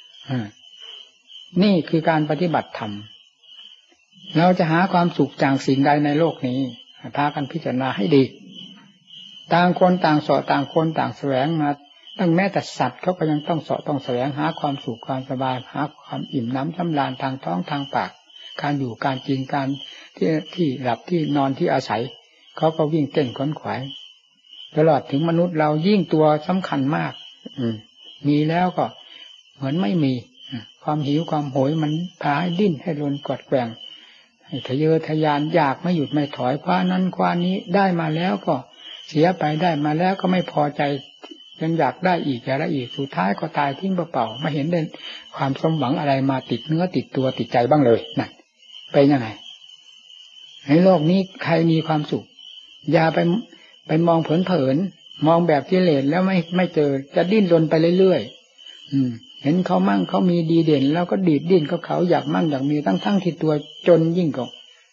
นี่คือการปฏิบัติธรรมเราจะหาความสุขจากสิ่งใดในโลกนี้พากันพิจารณาให้ดีต่างคนต่างเสาะต่างคนต่างแสวงมาตั้งแม้แต่สัตว์เขาก็ยังต้องเสาะต้องแสวงหาความสุขความสบายหาความอิ่มน้ำสำราญทางท้องทางปากการอยู่การกินการที่ที่หลับที่นอนที่อาศัยเขาก็วิ่งเต้นขวนขวายตลอดถึงมนุษย์เรายิ่งตัวสำคัญมากอืมมีแล้วก็เหมือนไม่มีความหิวความโหยมันพาให้ดิ้นให้รนกวัดแกว่งให้ทะเยอทะยานอยากไม่หยุดไม่ถอยคว้านั้นคว้านี้ได้มาแล้วก็เสียไปได้มาแล้วก็ไม่พอใจยังอยากได้อีกอยากได้อีกสุดท้ายก็ตายทิ้งเปล่าๆไม่เห็นได้ความสมหวังอะไรมาติดเนื้อติดตัวติดใจบ้างเลยนั่นเป็นยังไงในโลกนี้ใครมีความสุขอย่าไปไปมองเผินๆมองแบบกิเลสแล้วไม่ไม่เจอจะดิ้นรนไปเรื่อยๆอืมเห็นเขามั่งเขามีดีเด่นแล้วก็ดีดดิ้นเขาเขาอยากมั่งอยากมีทั้งทั้งที่ตัวจนยิ่งกว่า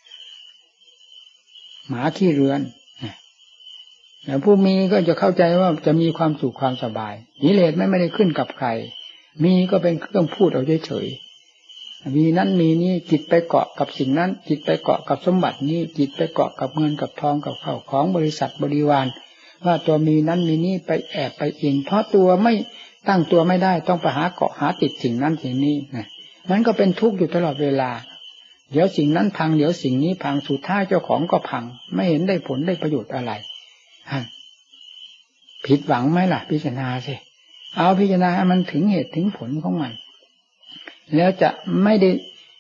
หมาขี้เรือนแต่ผู้มีก็จะเข้าใจว่าจะมีความสุขความสบายกิเลสไม่ไม่ได้ขึ้นกับใครมีก็เป็นเครื่องพูดเอาเฉยๆมีนั้นมีนี่จิตไปเกาะกับสิ่งนั้นจิตไปเกาะกับสมบัตินี้จิตไปเกาะกับเงินกับทองกับข้าวของบริษัทบริวารว่าตัวมีนั้นมีนี่ไปแอบไปอิงเพราะตัวไม่ตั้งตัวไม่ได้ต้องไปหาเกาะหาติดสิ่งนั้นสิ่งนี้นะมันก็เป็นทุกข์อยู่ตลอดเวลาเดี๋ยวสิ่งนั้นพังเดี๋ยวสิ่งนี้พังสุดท้ายเจ้าของก็พังไม่เห็นได้ผลได้ประโยชน์อะไรผิดหวังไหมล่ะพิจารณาสิเอาพิจารณาให้มันถึงเหตุถึงผลของมันแล้วจะไม่ได้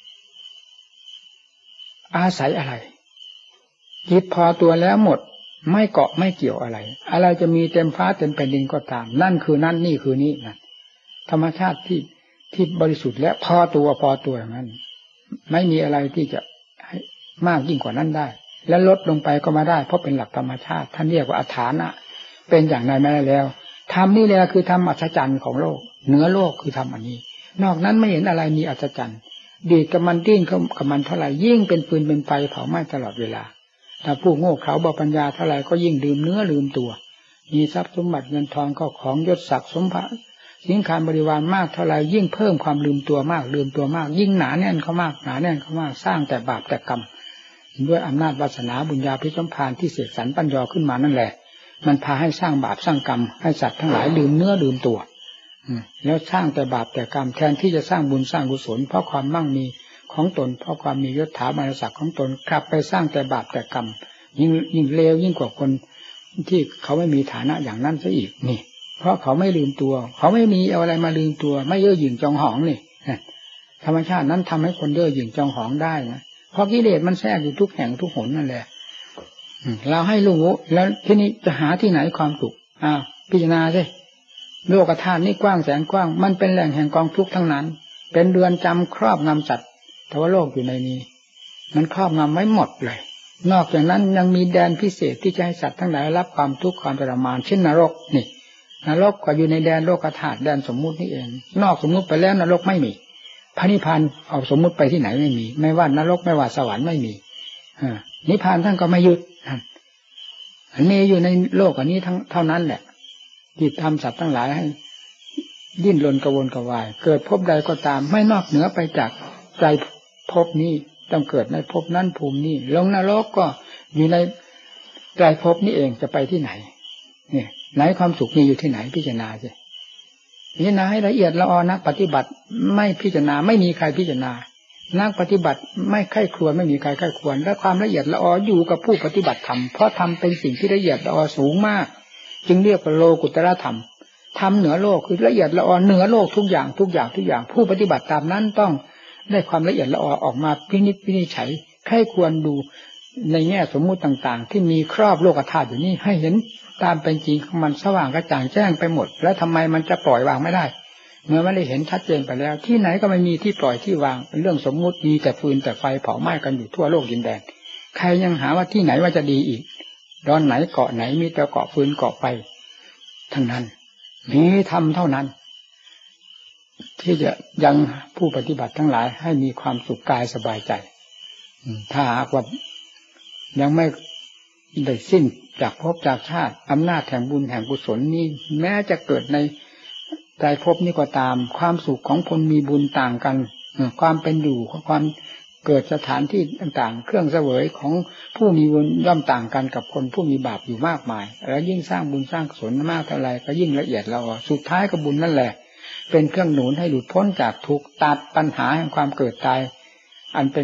อาศัยอะไรจิตพอตัวแล้วหมดไม่เกาะไม่เกี่ยวอะไรอะไรจะมีเต็มฟ้าเต็มแผ่นดินก็ตามนั่นคือนั่นนี่คือนี่นะธรรมชาติที่ที่บริสุทธิ์และพอตัวพอตัวอย่างนั้นไม่มีอะไรที่จะให้มากยิ่งกว่านั้นได้และลดลงไปก็มาได้เพราะเป็นหลักธรรมชาติท่านเรียกว่าอัฏฐานะเป็นอย่างไรไม่ได้แล้วธรรมนี่แหละคือธรรมอัศจรรย์ของโลกเหนือโลกคือธรรมอันนี้นอกนั้นไม่เห็นอะไรมีอัศจรรย์ดีดกับมันดิ้นกับมันเท่าไหร่ยิ่งเป็นปืนเป็นไฟเผาไหม้ตลอดเวลาถ้าผู้โง่เขลาบ่ปัญญาเท่าไหร่ก็ยิ่งลืมเนื้อลืมตัวมีทรัพย์สมบัติเงินทองเข้าของยศศักดิ์สมบัติสินค้าบริวารมากเท่าไหร่ยิ่งเพิ่มความลืมตัวมากลืมตัวมากยิ่งหนาแน่นเขามากหนาแน่นเขามากสร้างแต่บาปแต่กรรมด้วยอำนาจวาสนาบุญญาภิสัมภารที่เสกสรรปัญญาขึ้นมานั่นแหละมันพาให้สร้างบาปสร้างกรรมให้สัตว์ทั้งหลายลืมเนื้อลืมตัวแล้วสร้างแต่บาปแต่กรรมแทนที่จะสร้างบุญสร้างกุศลเพราะความมั่งมีของตนเพราะความมียศถาบรรดาศักดิ์ของตนกลับไปสร้างแต่บาปแต่กรรมยิ่งยิ่งเลวยิ่งกว่าคนที่เขาไม่มีฐานะอย่างนั้นซะอีกนี่เพราะเขาไม่ลืมตัวเขาไม่มีเอาอะไรมาลืมตัวไม่เย่อหยิ่งจองหองนี่ธรรมชาตินั้นทำให้คนเย่อหยิ่งจองหองได้นะเพราะกิเลสมันแทรกอยู่ทุกแห่งทุกหนนั่นแหละเราให้รู้แล้วที่นี้จะหาที่ไหนความสุขอ้าวพิจารณาสิโลกธาตุนี่กว้างแสนกว้างมันเป็นแหล่งแห่งกองทุกข์ทั้งนั้นเป็นเรือนจำครอบงำสัตว์ทวโลกอยู่ในนี้มันครอบงำไว้หมดเลยนอกจากนั้นยังมีแดนพิเศษที่จะให้สัตว์ทั้งหลายรับความทุกข์ความทรมานเช่นนรกนี่นรกก็อยู่ในแดนโลกธาตุแดนสมมุตินี่เองนอกสมมุติไปแล้วนรกไม่มีพระนิพพานเอาสมมุติไปที่ไหนไม่มีไม่ว่านรกไม่ว่าสวรรค์ไม่มีนิพพานท่านก็ไม่หยุดอันนี้อยู่ในโลกอันนี้ทั้งเท่านั้นแหละที่ทำสัตว์ทั้งหลายให้ดิ้นรนกระวนกระวายเกิดภพใดก็ตามไม่นอกเหนือไปจากใจภพนี้ต้องเกิดในภพนั้นภูมินี้ลงนรกก็อยู่ในใจภพนี้เองจะไปที่ไหนเนี่ยไหนความสุขมีอยู่ที่ไหนพิจารณาสิพิจารณาให้ละเอียดละออนักปฏิบัติไม่พิจารณาไม่มีใครพิจารณานักปฏิบัติไม่ใคร่ครวญไม่มีใครใคร่ครวญและความละเอียดละอออยู่กับผู้ปฏิบัติธรรมเพราะธรรมเป็นสิ่งที่ละเอียดละออสูงมากจึงเรียกว่าโลกุตตรธรรมธรรมเหนือโลกคือละเอียดละออเหนือโลกทุกอย่างทุกอย่างทุกอย่างผู้ปฏิบัติตามนั้นต้องได้ความละเอียดละออออกมาพินิจพินิจฉัยใคร่ควรดูในแง่สมมุติต่างๆที่มีครอบโลกธาตุอยู่นี่ให้เห็นตามเป็นจริงของมันสว่างกระจ่างแจ้งไปหมดแล้วทำไมมันจะปล่อยวางไม่ได้เมื่อมันได้เห็นชัดเจนไปแล้วที่ไหนก็ไม่มีที่ปล่อยที่วางเป็นเรื่องสมมุติมีแต่ฟืนแต่ไฟเผาไหม้กันอยู่ทั่วโลกดินแดนใครยังหาว่าที่ไหนว่าจะดีอีกดอนไหนเกาะไหนมีแต่เกาะฟืนเกาะไฟทั้งนั้นมีธรรมเท่านั้นที่จะยังผู้ปฏิบัติทั้งหลายให้มีความสุขกายสบายใจถ้าหากว่ายังไม่ได้สิ้นจากภพจากชาติอำนาจแห่งบุญแห่งกุศลนี้แม้จะเกิดในใจภพนี้ก็ตามความสุขของคนมีบุญต่างกันความเป็นอยู่ความเกิดสถานที่ต่างๆเครื่องเสวยของผู้มีบุญย่อมต่างกันกับคนผู้มีบาปอยู่มากมายแล้วยิ่งสร้างบุญสร้างกุศลมากเท่าไรก็ยิ่งละเอียดละออสุดท้ายก็บุญนั่นแหละเป็นเครื่องหนุนให้หลุดพ้นจากทุกข์ตัดปัญหาแห่งความเกิดตายอันเป็น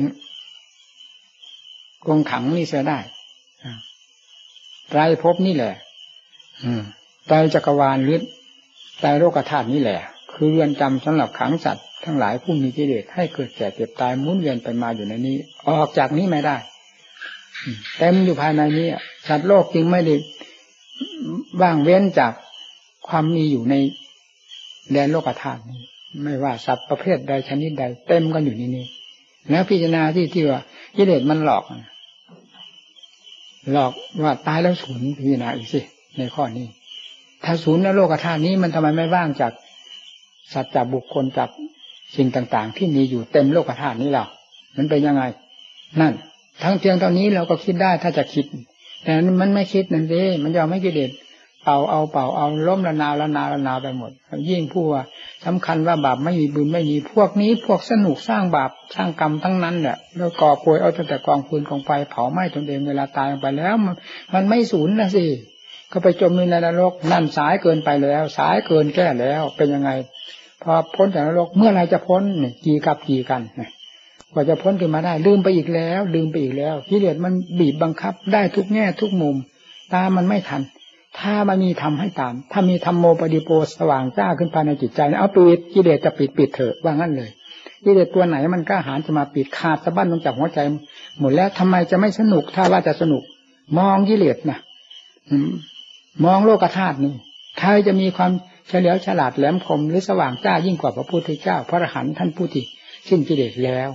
กรงขังนี่เสียได้ไตรภพนี่แหละไตรจักรวาลหรือไตรโลกธาตุนี่แหละคือเรือนจำสำหรับขังสัตว์ทั้งหลายผู้มีกิเลสให้เกิดแก่เจ็บตายหมุนเวียนไปมาอยู่ในนี้ออกจากนี้ไม่ได้เต็มอยู่ภายในนี้สัตว์โลกจึงไม่ได้ว่างเว้นจากความมีอยู่ในแดนโลกธาตุนี้ไม่ว่าสัตว์ประเภทใดชนิดใดเต็มกันอยู่ในนี้แล้วพิจารณาที่ที่ว่ากิเลสมันหลอกหลอกว่าตายแล้วสูญพิจารณาอีกสิในข้อนี้ถ้าสูญแล้วโลกธาตุนี้มันทำไมไม่ว่างจากสัตว์จากบุคคลจากสิ่งต่างๆที่มีอยู่เต็มโลกธาตุนี้เรามันเป็นยังไงนั่นทั้งเพียงเท่านี้เราก็คิดได้ถ้าจะคิดแต่มันไม่คิดนั่นสิมันยอมไม่กิเลสเป่าเอาเป่าเอาล้มละนาวละนาวละนาวไปหมดยิ่งผู้ว่าสำคัญว่าบาปไม่มีบุญไม่มีพวกนี้พวกสนุกสร้างบาปสร้างกรรมทั้งนั้นแหละแล้วก่อป่วยเอาแต่กองฟืนกองไฟเผาไหม้ตนเองเวลาตายไปแล้วมันมันไม่สูญนะสิก็ไปจมอยู่ในนรกนั่นสายเกินไปแล้วสายเกินแก้แล้วเป็นยังไงพอพ้นจากนรกเมื่อไรจะพ้นเนี่ยกี่กับกี่กันกว่าจะพ้นขึ้นมาได้ลืมไปอีกแล้วลืมไปอีกแล้วกิเลสมันบีบบังคับได้ทุกแง่ทุกมุมตามมันไม่ทันถ้ามันมีทำให้ตามถ้ามีธรรมโมปฏิโปสว่างจ้าขึ้นภายในจิตใจเอาปิดกิเลสจะปิดปิดเถอะว่างั้นเลยกิเลสตัวไหนมันกล้าหาญจะมาปิดขาดสะบั้นลงจากหัวใจหมดแล้วทำไมจะไม่สนุกถ้าว่าจะสนุกมองกิเลสนะมองโลกธาตุนี่ใครจะมีความเฉลียวฉลาดแหลมคมหรือสว่างจ้ายิ่งกว่าพระพุทธเจ้าพระอรหันต์ท่านผู้ที่สิ้นกิเลสแล้ว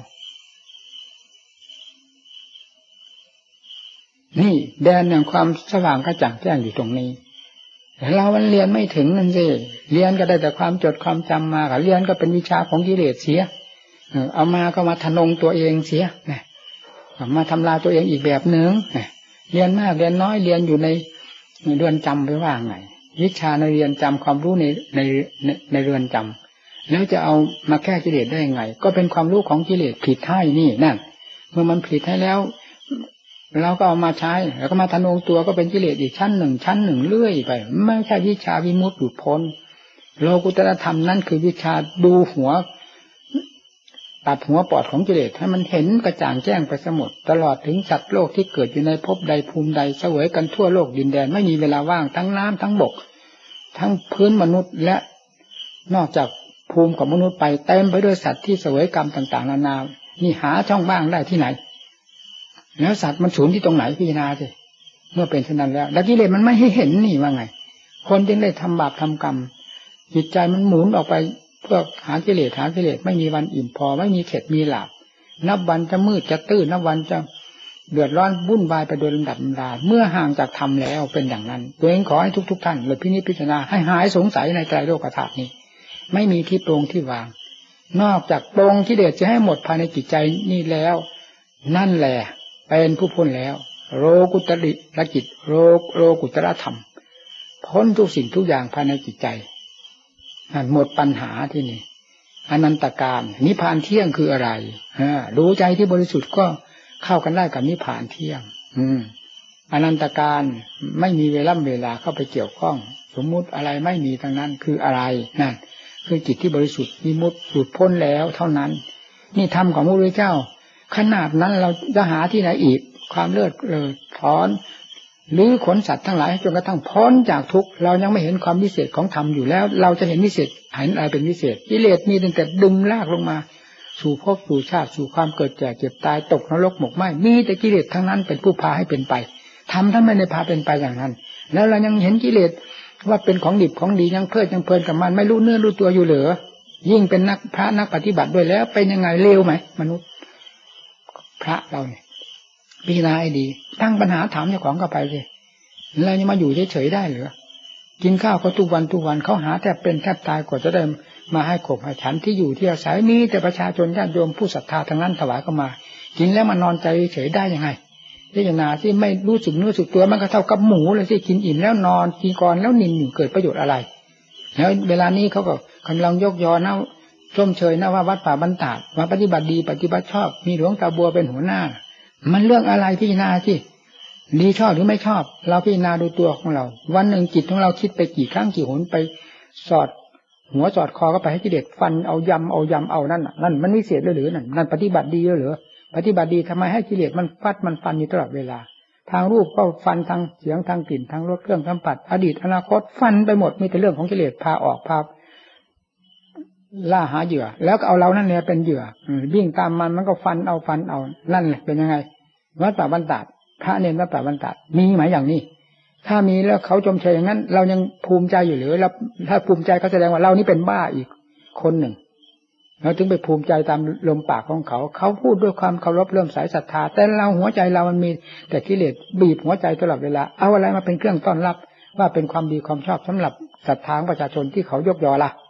นี่แดนแห่งความสว่างกระจ่างแจ้งอยู่ตรงนี้แต่เรามันเรียนไม่ถึงนั่นสิเรียนก็ได้แต่ความจดความจำมาค่ะเรียนก็เป็นวิชาของกิเลสเสียเอามาก็มาทะนงตัวเองเสียมาทำลายตัวเองอีกแบบหนึ่งเรียนมากเรียนน้อยเรียนอยู่ในเรือนจำไปว่าไงวิชาในเรือนจำความรู้ในในในในเรือนจำแล้วจะเอามาแก้กิเลสได้ยังไงก็เป็นความรู้ของกิเลสผิดให้นี่นั่นเมื่อมันผิดให้แล้วเราก็เอามาใช้แล้วก็มาทะนงตัวก็เป็นกิเลสอีกชั้นหนึ่งชั้นหนึ่งเรื่อยไปไม่ใช่วิชาวิมุตติหลุดพ้นโลกุตตรธรรมนั่นคือวิชาดูหัวตัดหัวปอดของกิเลสให้มันเห็นกระจ่างแจ้งไปสมดตลอดถึงสัตว์โลกที่เกิดอยู่ในภพใดภูมิใดเสวยกันทั่วโลกดินแดนไม่มีเวลาว่างทั้งน้ำทั้งบกทั้งพื้นมนุษย์และนอกจากภูมิของมนุษย์ไปเต็มไปด้วยสัตว์ที่เสวยกรรมต่างๆนานานี่หาช่องว่างได้ที่ไหนแล้วสัตว์มันสูญที่ตรงไหนพิจารณาสิเมื่อเป็นเช่นนั้นแล้วแล้วกิเลสมันไม่ให้เห็นนี่ว่าไงคนจึงได้ทำบาปทำกรรมจิตใจมันหมุนออกไปเพื่อหากิเลสหากิเลสไม่มีวันอิ่มพอไม่มีเข็ดมีหลาบนับวันจะมืดจะตื้นนับวันจะเดือดร้อนวุ่นวายไปโดยลำดับลำดาเมื่อห่างจากธรรมแล้วเป็นอย่างนั้นตัวเองขอให้ทุกๆท่านเลยพินิจพิจารณาให้หายสงสัยในไตรโลกธาตุนี้ไม่มีที่โปร่งที่วางนอกจากโปร่งกิเลสจะให้หมดภายในจิตใจนี่แล้วนั่นแหละเป็นผู้พ้นแล้วโลกุตริลกิจโลโลกุตรธรรมพ้นทุกสิ่งทุกอย่างภายในจิตใจหมดปัญหาที่นี่อนันตการนิพพานเที่ยงคืออะไรรู้ใจที่บริสุทธิ์ก็เข้ากันได้กับนิพพานเที่ยงอืมอนันตการไม่มีเวลาเวลาเข้าไปเกี่ยวข้องสมมุติอะไรไม่มีทั้งนั้นคืออะไรนั่นคือจิตที่บริสุทธิ์วิมุตติหลุดพ้นแล้วเท่านั้นนี่ธรรมของพระพุทธเจ้าขนาดนั้นเราจะหาที่ไหนอีกความเลิศเลอถอนหรือขนสัตว์ทั้งหลายจนกระทั่งพ้นจากทุกข์เรายังไม่เห็นความวิเศษของธรรมอยู่แล้วเราจะเห็นวิเศษเห็นอะไรเป็นวิเศษกิเลสมีแต่ดึงลากลงมาสู่ภพสู่ชาติสู่ความเกิดแก่เจ็บตายตกนรกหมกไหม้มีแต่กิเลสทั้งนั้นเป็นผู้พาให้เป็นไปธรรมท่านไม่ได้พาเป็นไปอย่างนั้นแล้วเรายังเห็นกิเลสว่าเป็นของดิบของดียังเพลิดยังเพลินกับมันไม่รู้เนื้อรู้ตัวอยู่เหลือยิ่งเป็นนักพระนักปฏิบัติด้วยแล้วเป็นยังไงเลวไหมมนุษย์พระเราเนี่ยพิจารณาให้ดีตั้งปัญหาถามเจ้าของเข้าไปสิเราจะมาอยู่เฉยๆได้หรือกินข้าวก็ทุกวันทุกวันเขาหาแทบเป็นแทบตายกว่าจะได้มาให้ขบให้ฉันที่อยู่ที่อาศัยมีแต่ประชาชนญาติโยมผู้ศรัทธาทั้งนั้นถวายเข้ามากินแล้วมานอนใจเฉยได้ยังไงพิจารณาที่ไม่รู้สึกเนื้อสึกตัวมันก็เท่ากับหมูเลยสิกินอิ่มแล้วนอนกินก่อนแล้วนินอยู่เกิดประโยชน์อะไรแล้วเวลานี้เขาก็กำลังยกยอนะชมเชยนะว่าวัดป่าบรรดามาปฏิบัติดีปฏิบัติชอบมีหลวงตาบัวเป็นหัวหน้ามันเรื่องอะไรพิจารณาสิดีชอบหรือไม่ชอบเราพิจารณาดูตัวของเราวันหนึ่งจิตของเราคิดไปกี่ครั้งกี่หนไปสอดหัวสอดคอก็ไปให้กิเลสฟันเอายำเอายำเอานั่นนั่นมันวิเศษหรือนั่นนั่นปฏิบัติดีหรือปฏิบัติดีทำไมให้กิเลสมันฟัดมันฟันอยู่ตลอดเวลาทางรูปก็ฟันทางเสียงทางกลิ่นทางรสเครื่องสัมผัสอดีตอนาคตฟันไปหมดมีแต่เรื่องของกิเลสพาออกพาล่าหาเหยื่อแล้วก็เอาเรานั่นเนี่ยเป็นเหยื่อวิ่งตามมันมันก็ฟันเอาฟันเอานั่นแหละเป็นยังไงวัดป่าบรรดาพระเนรวัดป่าบรรดามีไหมอย่างนี้ถ้ามีแล้วเขาชมเชยอย่างนั้นเรายังภูมิใจอยู่หรือแล้วถ้าภูมิใจเขาแสดงว่าเรานี่เป็นบ้าอีกคนหนึ่งเราถึงไปภูมิใจตามลมปากของเขาเขาพูดด้วยความเคารพเริ่มสายศรัทธาแต่เราหัวใจเรามันมีแต่กิเลสบีบหัวใจตลอดเวลาเอาอะไรมาเป็นเครื่องต้อนรับว่าเป็นความดีความชอบสำหรับศรัทธาของประชาชนที่เขายกยอละ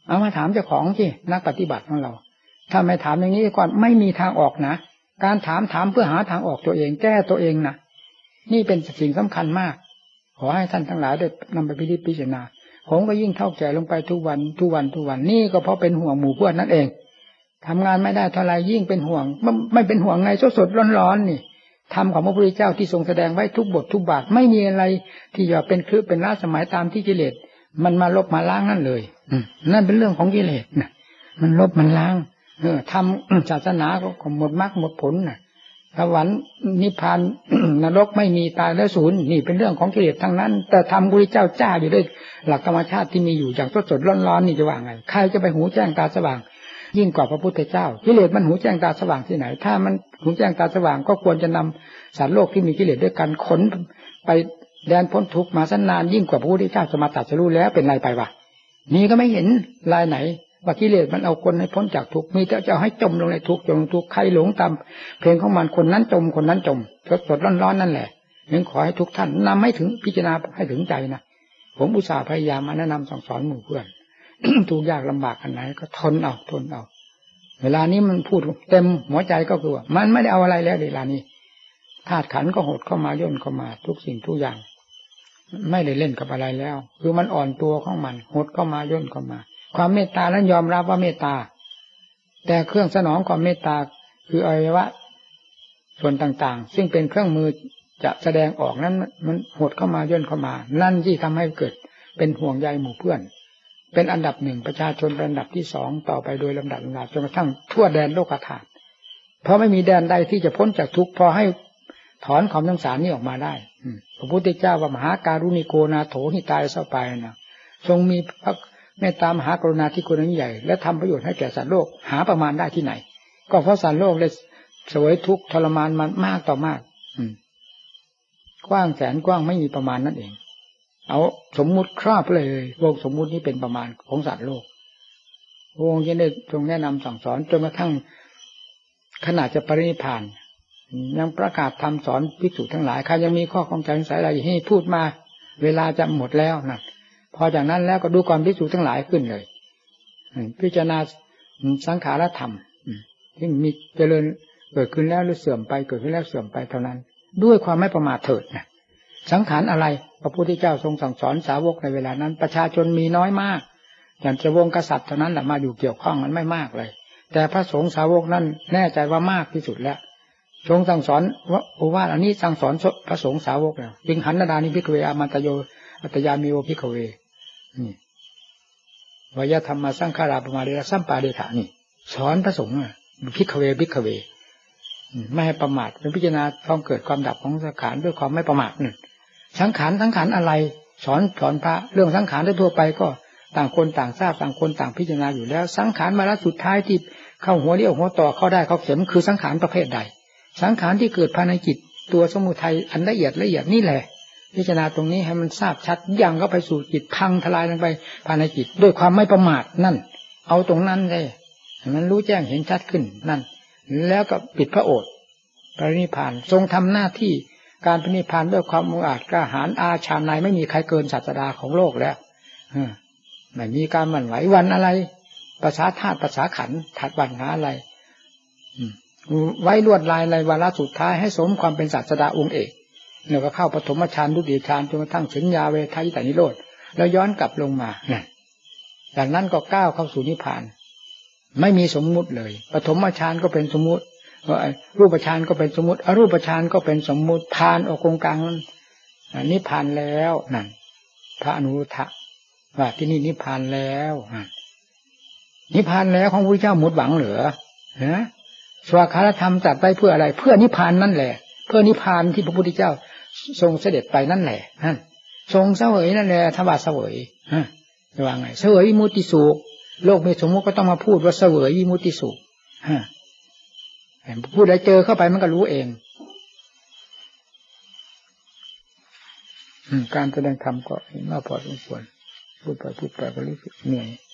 เอามาถามเจ้าของสินักปฏิบัติของเราถ้าไม่ถามอย่างนี้ก่อนไม่มีทางออกนะการถามถามเพื่อหาทางออกตัวเองแก้ตัวเองนะนี่เป็นสิ่งสำคัญมากขอให้ท่านทั้งหลายได้นำไปพิจารณาผมก็ยิ่งเท่าแก่ลงไปทุกวันทุกวันทุกวันนี่ก็เพราะเป็นห่วงหมู่เพื่อนนั่นเองทำงานไม่ได้เท่าไรยิ่งเป็นห่วงไม่เป็นห่วงไงสดสดร้อนๆนี่ธรรมของพระพุทธเจ้าที่ทรงแสดงไว้ทุกบททุกบาทไม่มีอะไรที่จะเป็นคือเป็นล้าสมัยตามที่กิเลสมันมาลบมาล้างนั่นเลยนั่นเป็นเรื่องของกิเลสนะมันลบมันล้างเออทำศาสนาก็หมดมรรคหมดผลน่ะสวรรค์นิพพาน นรกไม่มีตายแล้วศูนย์นี่เป็นเรื่องของกิเลสทั้งนั้นแต่ธรรมพระพุทธเจ้าจ้าอยู่ด้วยหลักธรรมชาติที่มีอยู่อย่างสดสดร้อนๆนี่จะว่าไงใครจะไปหูแจ้งตาสว่างยิ่งกว่าพระพุทธเจ้ากิเลสมันหูแจ้งตาสว่างที่ไหนถ้ามันหูแจ้งตาสว่างก็ควรจะนำสัตว์โลกที่มีกิเลสด้วยกันขนไปแดนพ้นทุกข์มาสันนานยิ่งกว่าพระพุทธเจ้าจะมาตรัสรู้แล้วเป็นไรไปวะนี่ก็ไม่เห็นลายไหนว่ากิเลสมันเอาคนให้พ้นจากทุกข์มีแต่จะให้จมลงในทุกข์จมลงทุกข์ใครหลงตามเพลงของมันคนนั้นจมคนนั้นจมสดสดร้อนๆนั่นแหละยังขอให้ทุกท่านนำให้ถึงพิจารณาให้ถึงใจนะผมอุตส่าห์พยายามมาแนะนำสั่งสอนหมู่เพื่อน ทุกยากลำบากอันไหนก็ทนเอาทนเอาเวลานี้มันพูดเต็มหัวใจก็คือว่ามันไม่ได้เอาอะไรแล้วเวลานี้ธาตุขันธ์ก็หดเข้ามาย่นเข้ามาทุกสิ่งทุกอย่างไม่ได้เล่นกับอะไรแล้วคือมันอ่อนตัวของมันหดเข้ามาย่นเข้ามาความเมตตานั้นยอมรับว่าเมตตาแต่เครื่องสนองความเมตตาคืออวัยวะส่วนต่างๆซึ่งเป็นเครื่องมือจะแสดงออกนั้นมันหดเข้ามาย่นเข้ามานั่นที่ทำให้เกิดเป็นห่วงใยหมู่เพื่อนเป็นอันดับหนึ่งประชาชนเป็นอันดับที่สองต่อไปโดยลำดับลำดับจนกระทั่งทั่วแดนโลกธาตุเพราะไม่มีแดนใดที่จะพ้นจากทุกข์พอให้ถอนความสงสารนี้ออกมาได้พระพุทธเจ้าว่ามหาการุณิโกนาโถหิตายเสไปนะทรงมีพระเมตตามหากรุณาธิคุณอันใหญ่และทำประโยชน์ให้แก่สัตว์โลกหาประมาณได้ที่ไหนก็เพราะสัตว์โลกเลยเสวยทุกข์ทรมานมันมากต่อมากกว้างแสนกว้างไม่มีประมาณนั่นเองเอาสมมุติครอบเลยวงสมมุตินี้เป็นประมาณของสัตว์โลกวงจะได้ทรงแนะนำสั่งสอนจนกระทั่งขนาดจะปรินิพพานยังประกาศทำสอนภิกษุทั้งหลายใครยังมีข้อข้องใจสงสัยอะไรให้พูดมาเวลาจะหมดแล้วนะพอจากนั้นแล้วก็ดูความภิกษุทั้งหลายขึ้นเลยพิจารณาสังขารธรรมที่มีเจริญเกิดขึ้นแล้วหรือเสื่อมไปเกิดขึ้นแล้วเสื่อมไปเท่านั้นด้วยความไม่ประมาทเถิดนะสังขารอะไรพระพุทธเจ้าทรงสั่งสอนสาวกในเวลานั้นประชาชนมีน้อยมากอย่างจะวงกษัตริย์เท่านั้นแหละมาอยู่เกี่ยวข้องมันไม่มากเลยแต่พระสงฆ์สาวกนั้นแน่ใจว่ามากที่สุดแล้วทรงสั่งสอนว่าโอวาทอันนี้สั่งสอนพระสงฆ์สาวกแล้วจึงหันนาดานิภิกขเวอามันตโยอัตยามิโอภิกขเวนี่วยธรรมสังขาราปมาเดระสัมปาเดถานี่สอนพระสงฆ์ภิกขเวภิกขเวไม่ให้ประมาทเป็นพิจารณาความเกิดความดับของสังขารด้วยความไม่ประมาทนั่นสังขารสังขารอะไรสอนสอนพระเรื่องสังขารทั่วไปก็ต่างคนต่างทราบต่างคนต่างพิจารณาอยู่แล้วสังขารมาแล้วสุดท้ายที่เข้าหัวเลี้ยวหัวต่อเข้าได้เข้าเข็มคือสังขารประเภทใดสังขารที่เกิดภายในจิตตัวสมุทัยอันละเอียดละเอียดนี่แหละพิจารณาตรงนี้ให้มันทราบชัดยังเข้าไปสู่จิตพังทลายลงไปภายในจิตด้วยความไม่ประมาทนั่นเอาตรงนั้นเลยให้มันรู้แจ้งเห็นชัดขึ้นนั่นแล้วก็ปิดพระโอษฐ์ปรินิพพานทรงทำหน้าที่การปรินิพพานด้วยความมุ่งอาจกล้าหาญอาชาญในไม่มีใครเกินศาสดาของโลกแล้วไม่มีการหวั่นไหววันอะไรภาษาธาตุภาษาขันธ์ถัดวันหาอะไรไว้ลวดลายในวาระสุดท้ายให้สมความเป็นศาสดาองค์เอกเนี่ยก็เข้าปฐมฌานทุติยฌานจนกระทั่งสัญญาเวทายตานิโรธแล้วย้อนกลับลงมาเนี่ยจากนั้นก็ก้าวเข้าสู่นิพพานไม่มีสมมุติเลยปฐมฌานก็เป็นสมมุติรูปฌานก็เป็นสมมุติอรูปฌานก็เป็นสมมุติฌานออกกงกลางนั้นนิพพานแล้วนั่นพระอนุรุทธะว่าที่นี่นิพพานแล้วนิพพานแล้วของพระพุทธเจ้าหมดหวังเหรอฮะสวากขาธรรมจัดไปเพื่ออะไรเพื่อนิพพานนั่นแหละเพื่อนิพพานที่พระพุทธเจ้าทรงเสด็จไปนั่นแหละนั่นทรงเสวยนั่นแหละทว่าเสวยฮะจะว่าไงเสวยวิมุตติสุขโลกมีสมมุติก็ต้องมาพูดว่าเสวยวิมุตติสุขฮะพูดอะไรเจอเข้าไปมันก็รู้เองการแสดงธรรมก็เห็นว่าพอสมควรพูดไปพูดไปก็รู้สึกเหนื่อย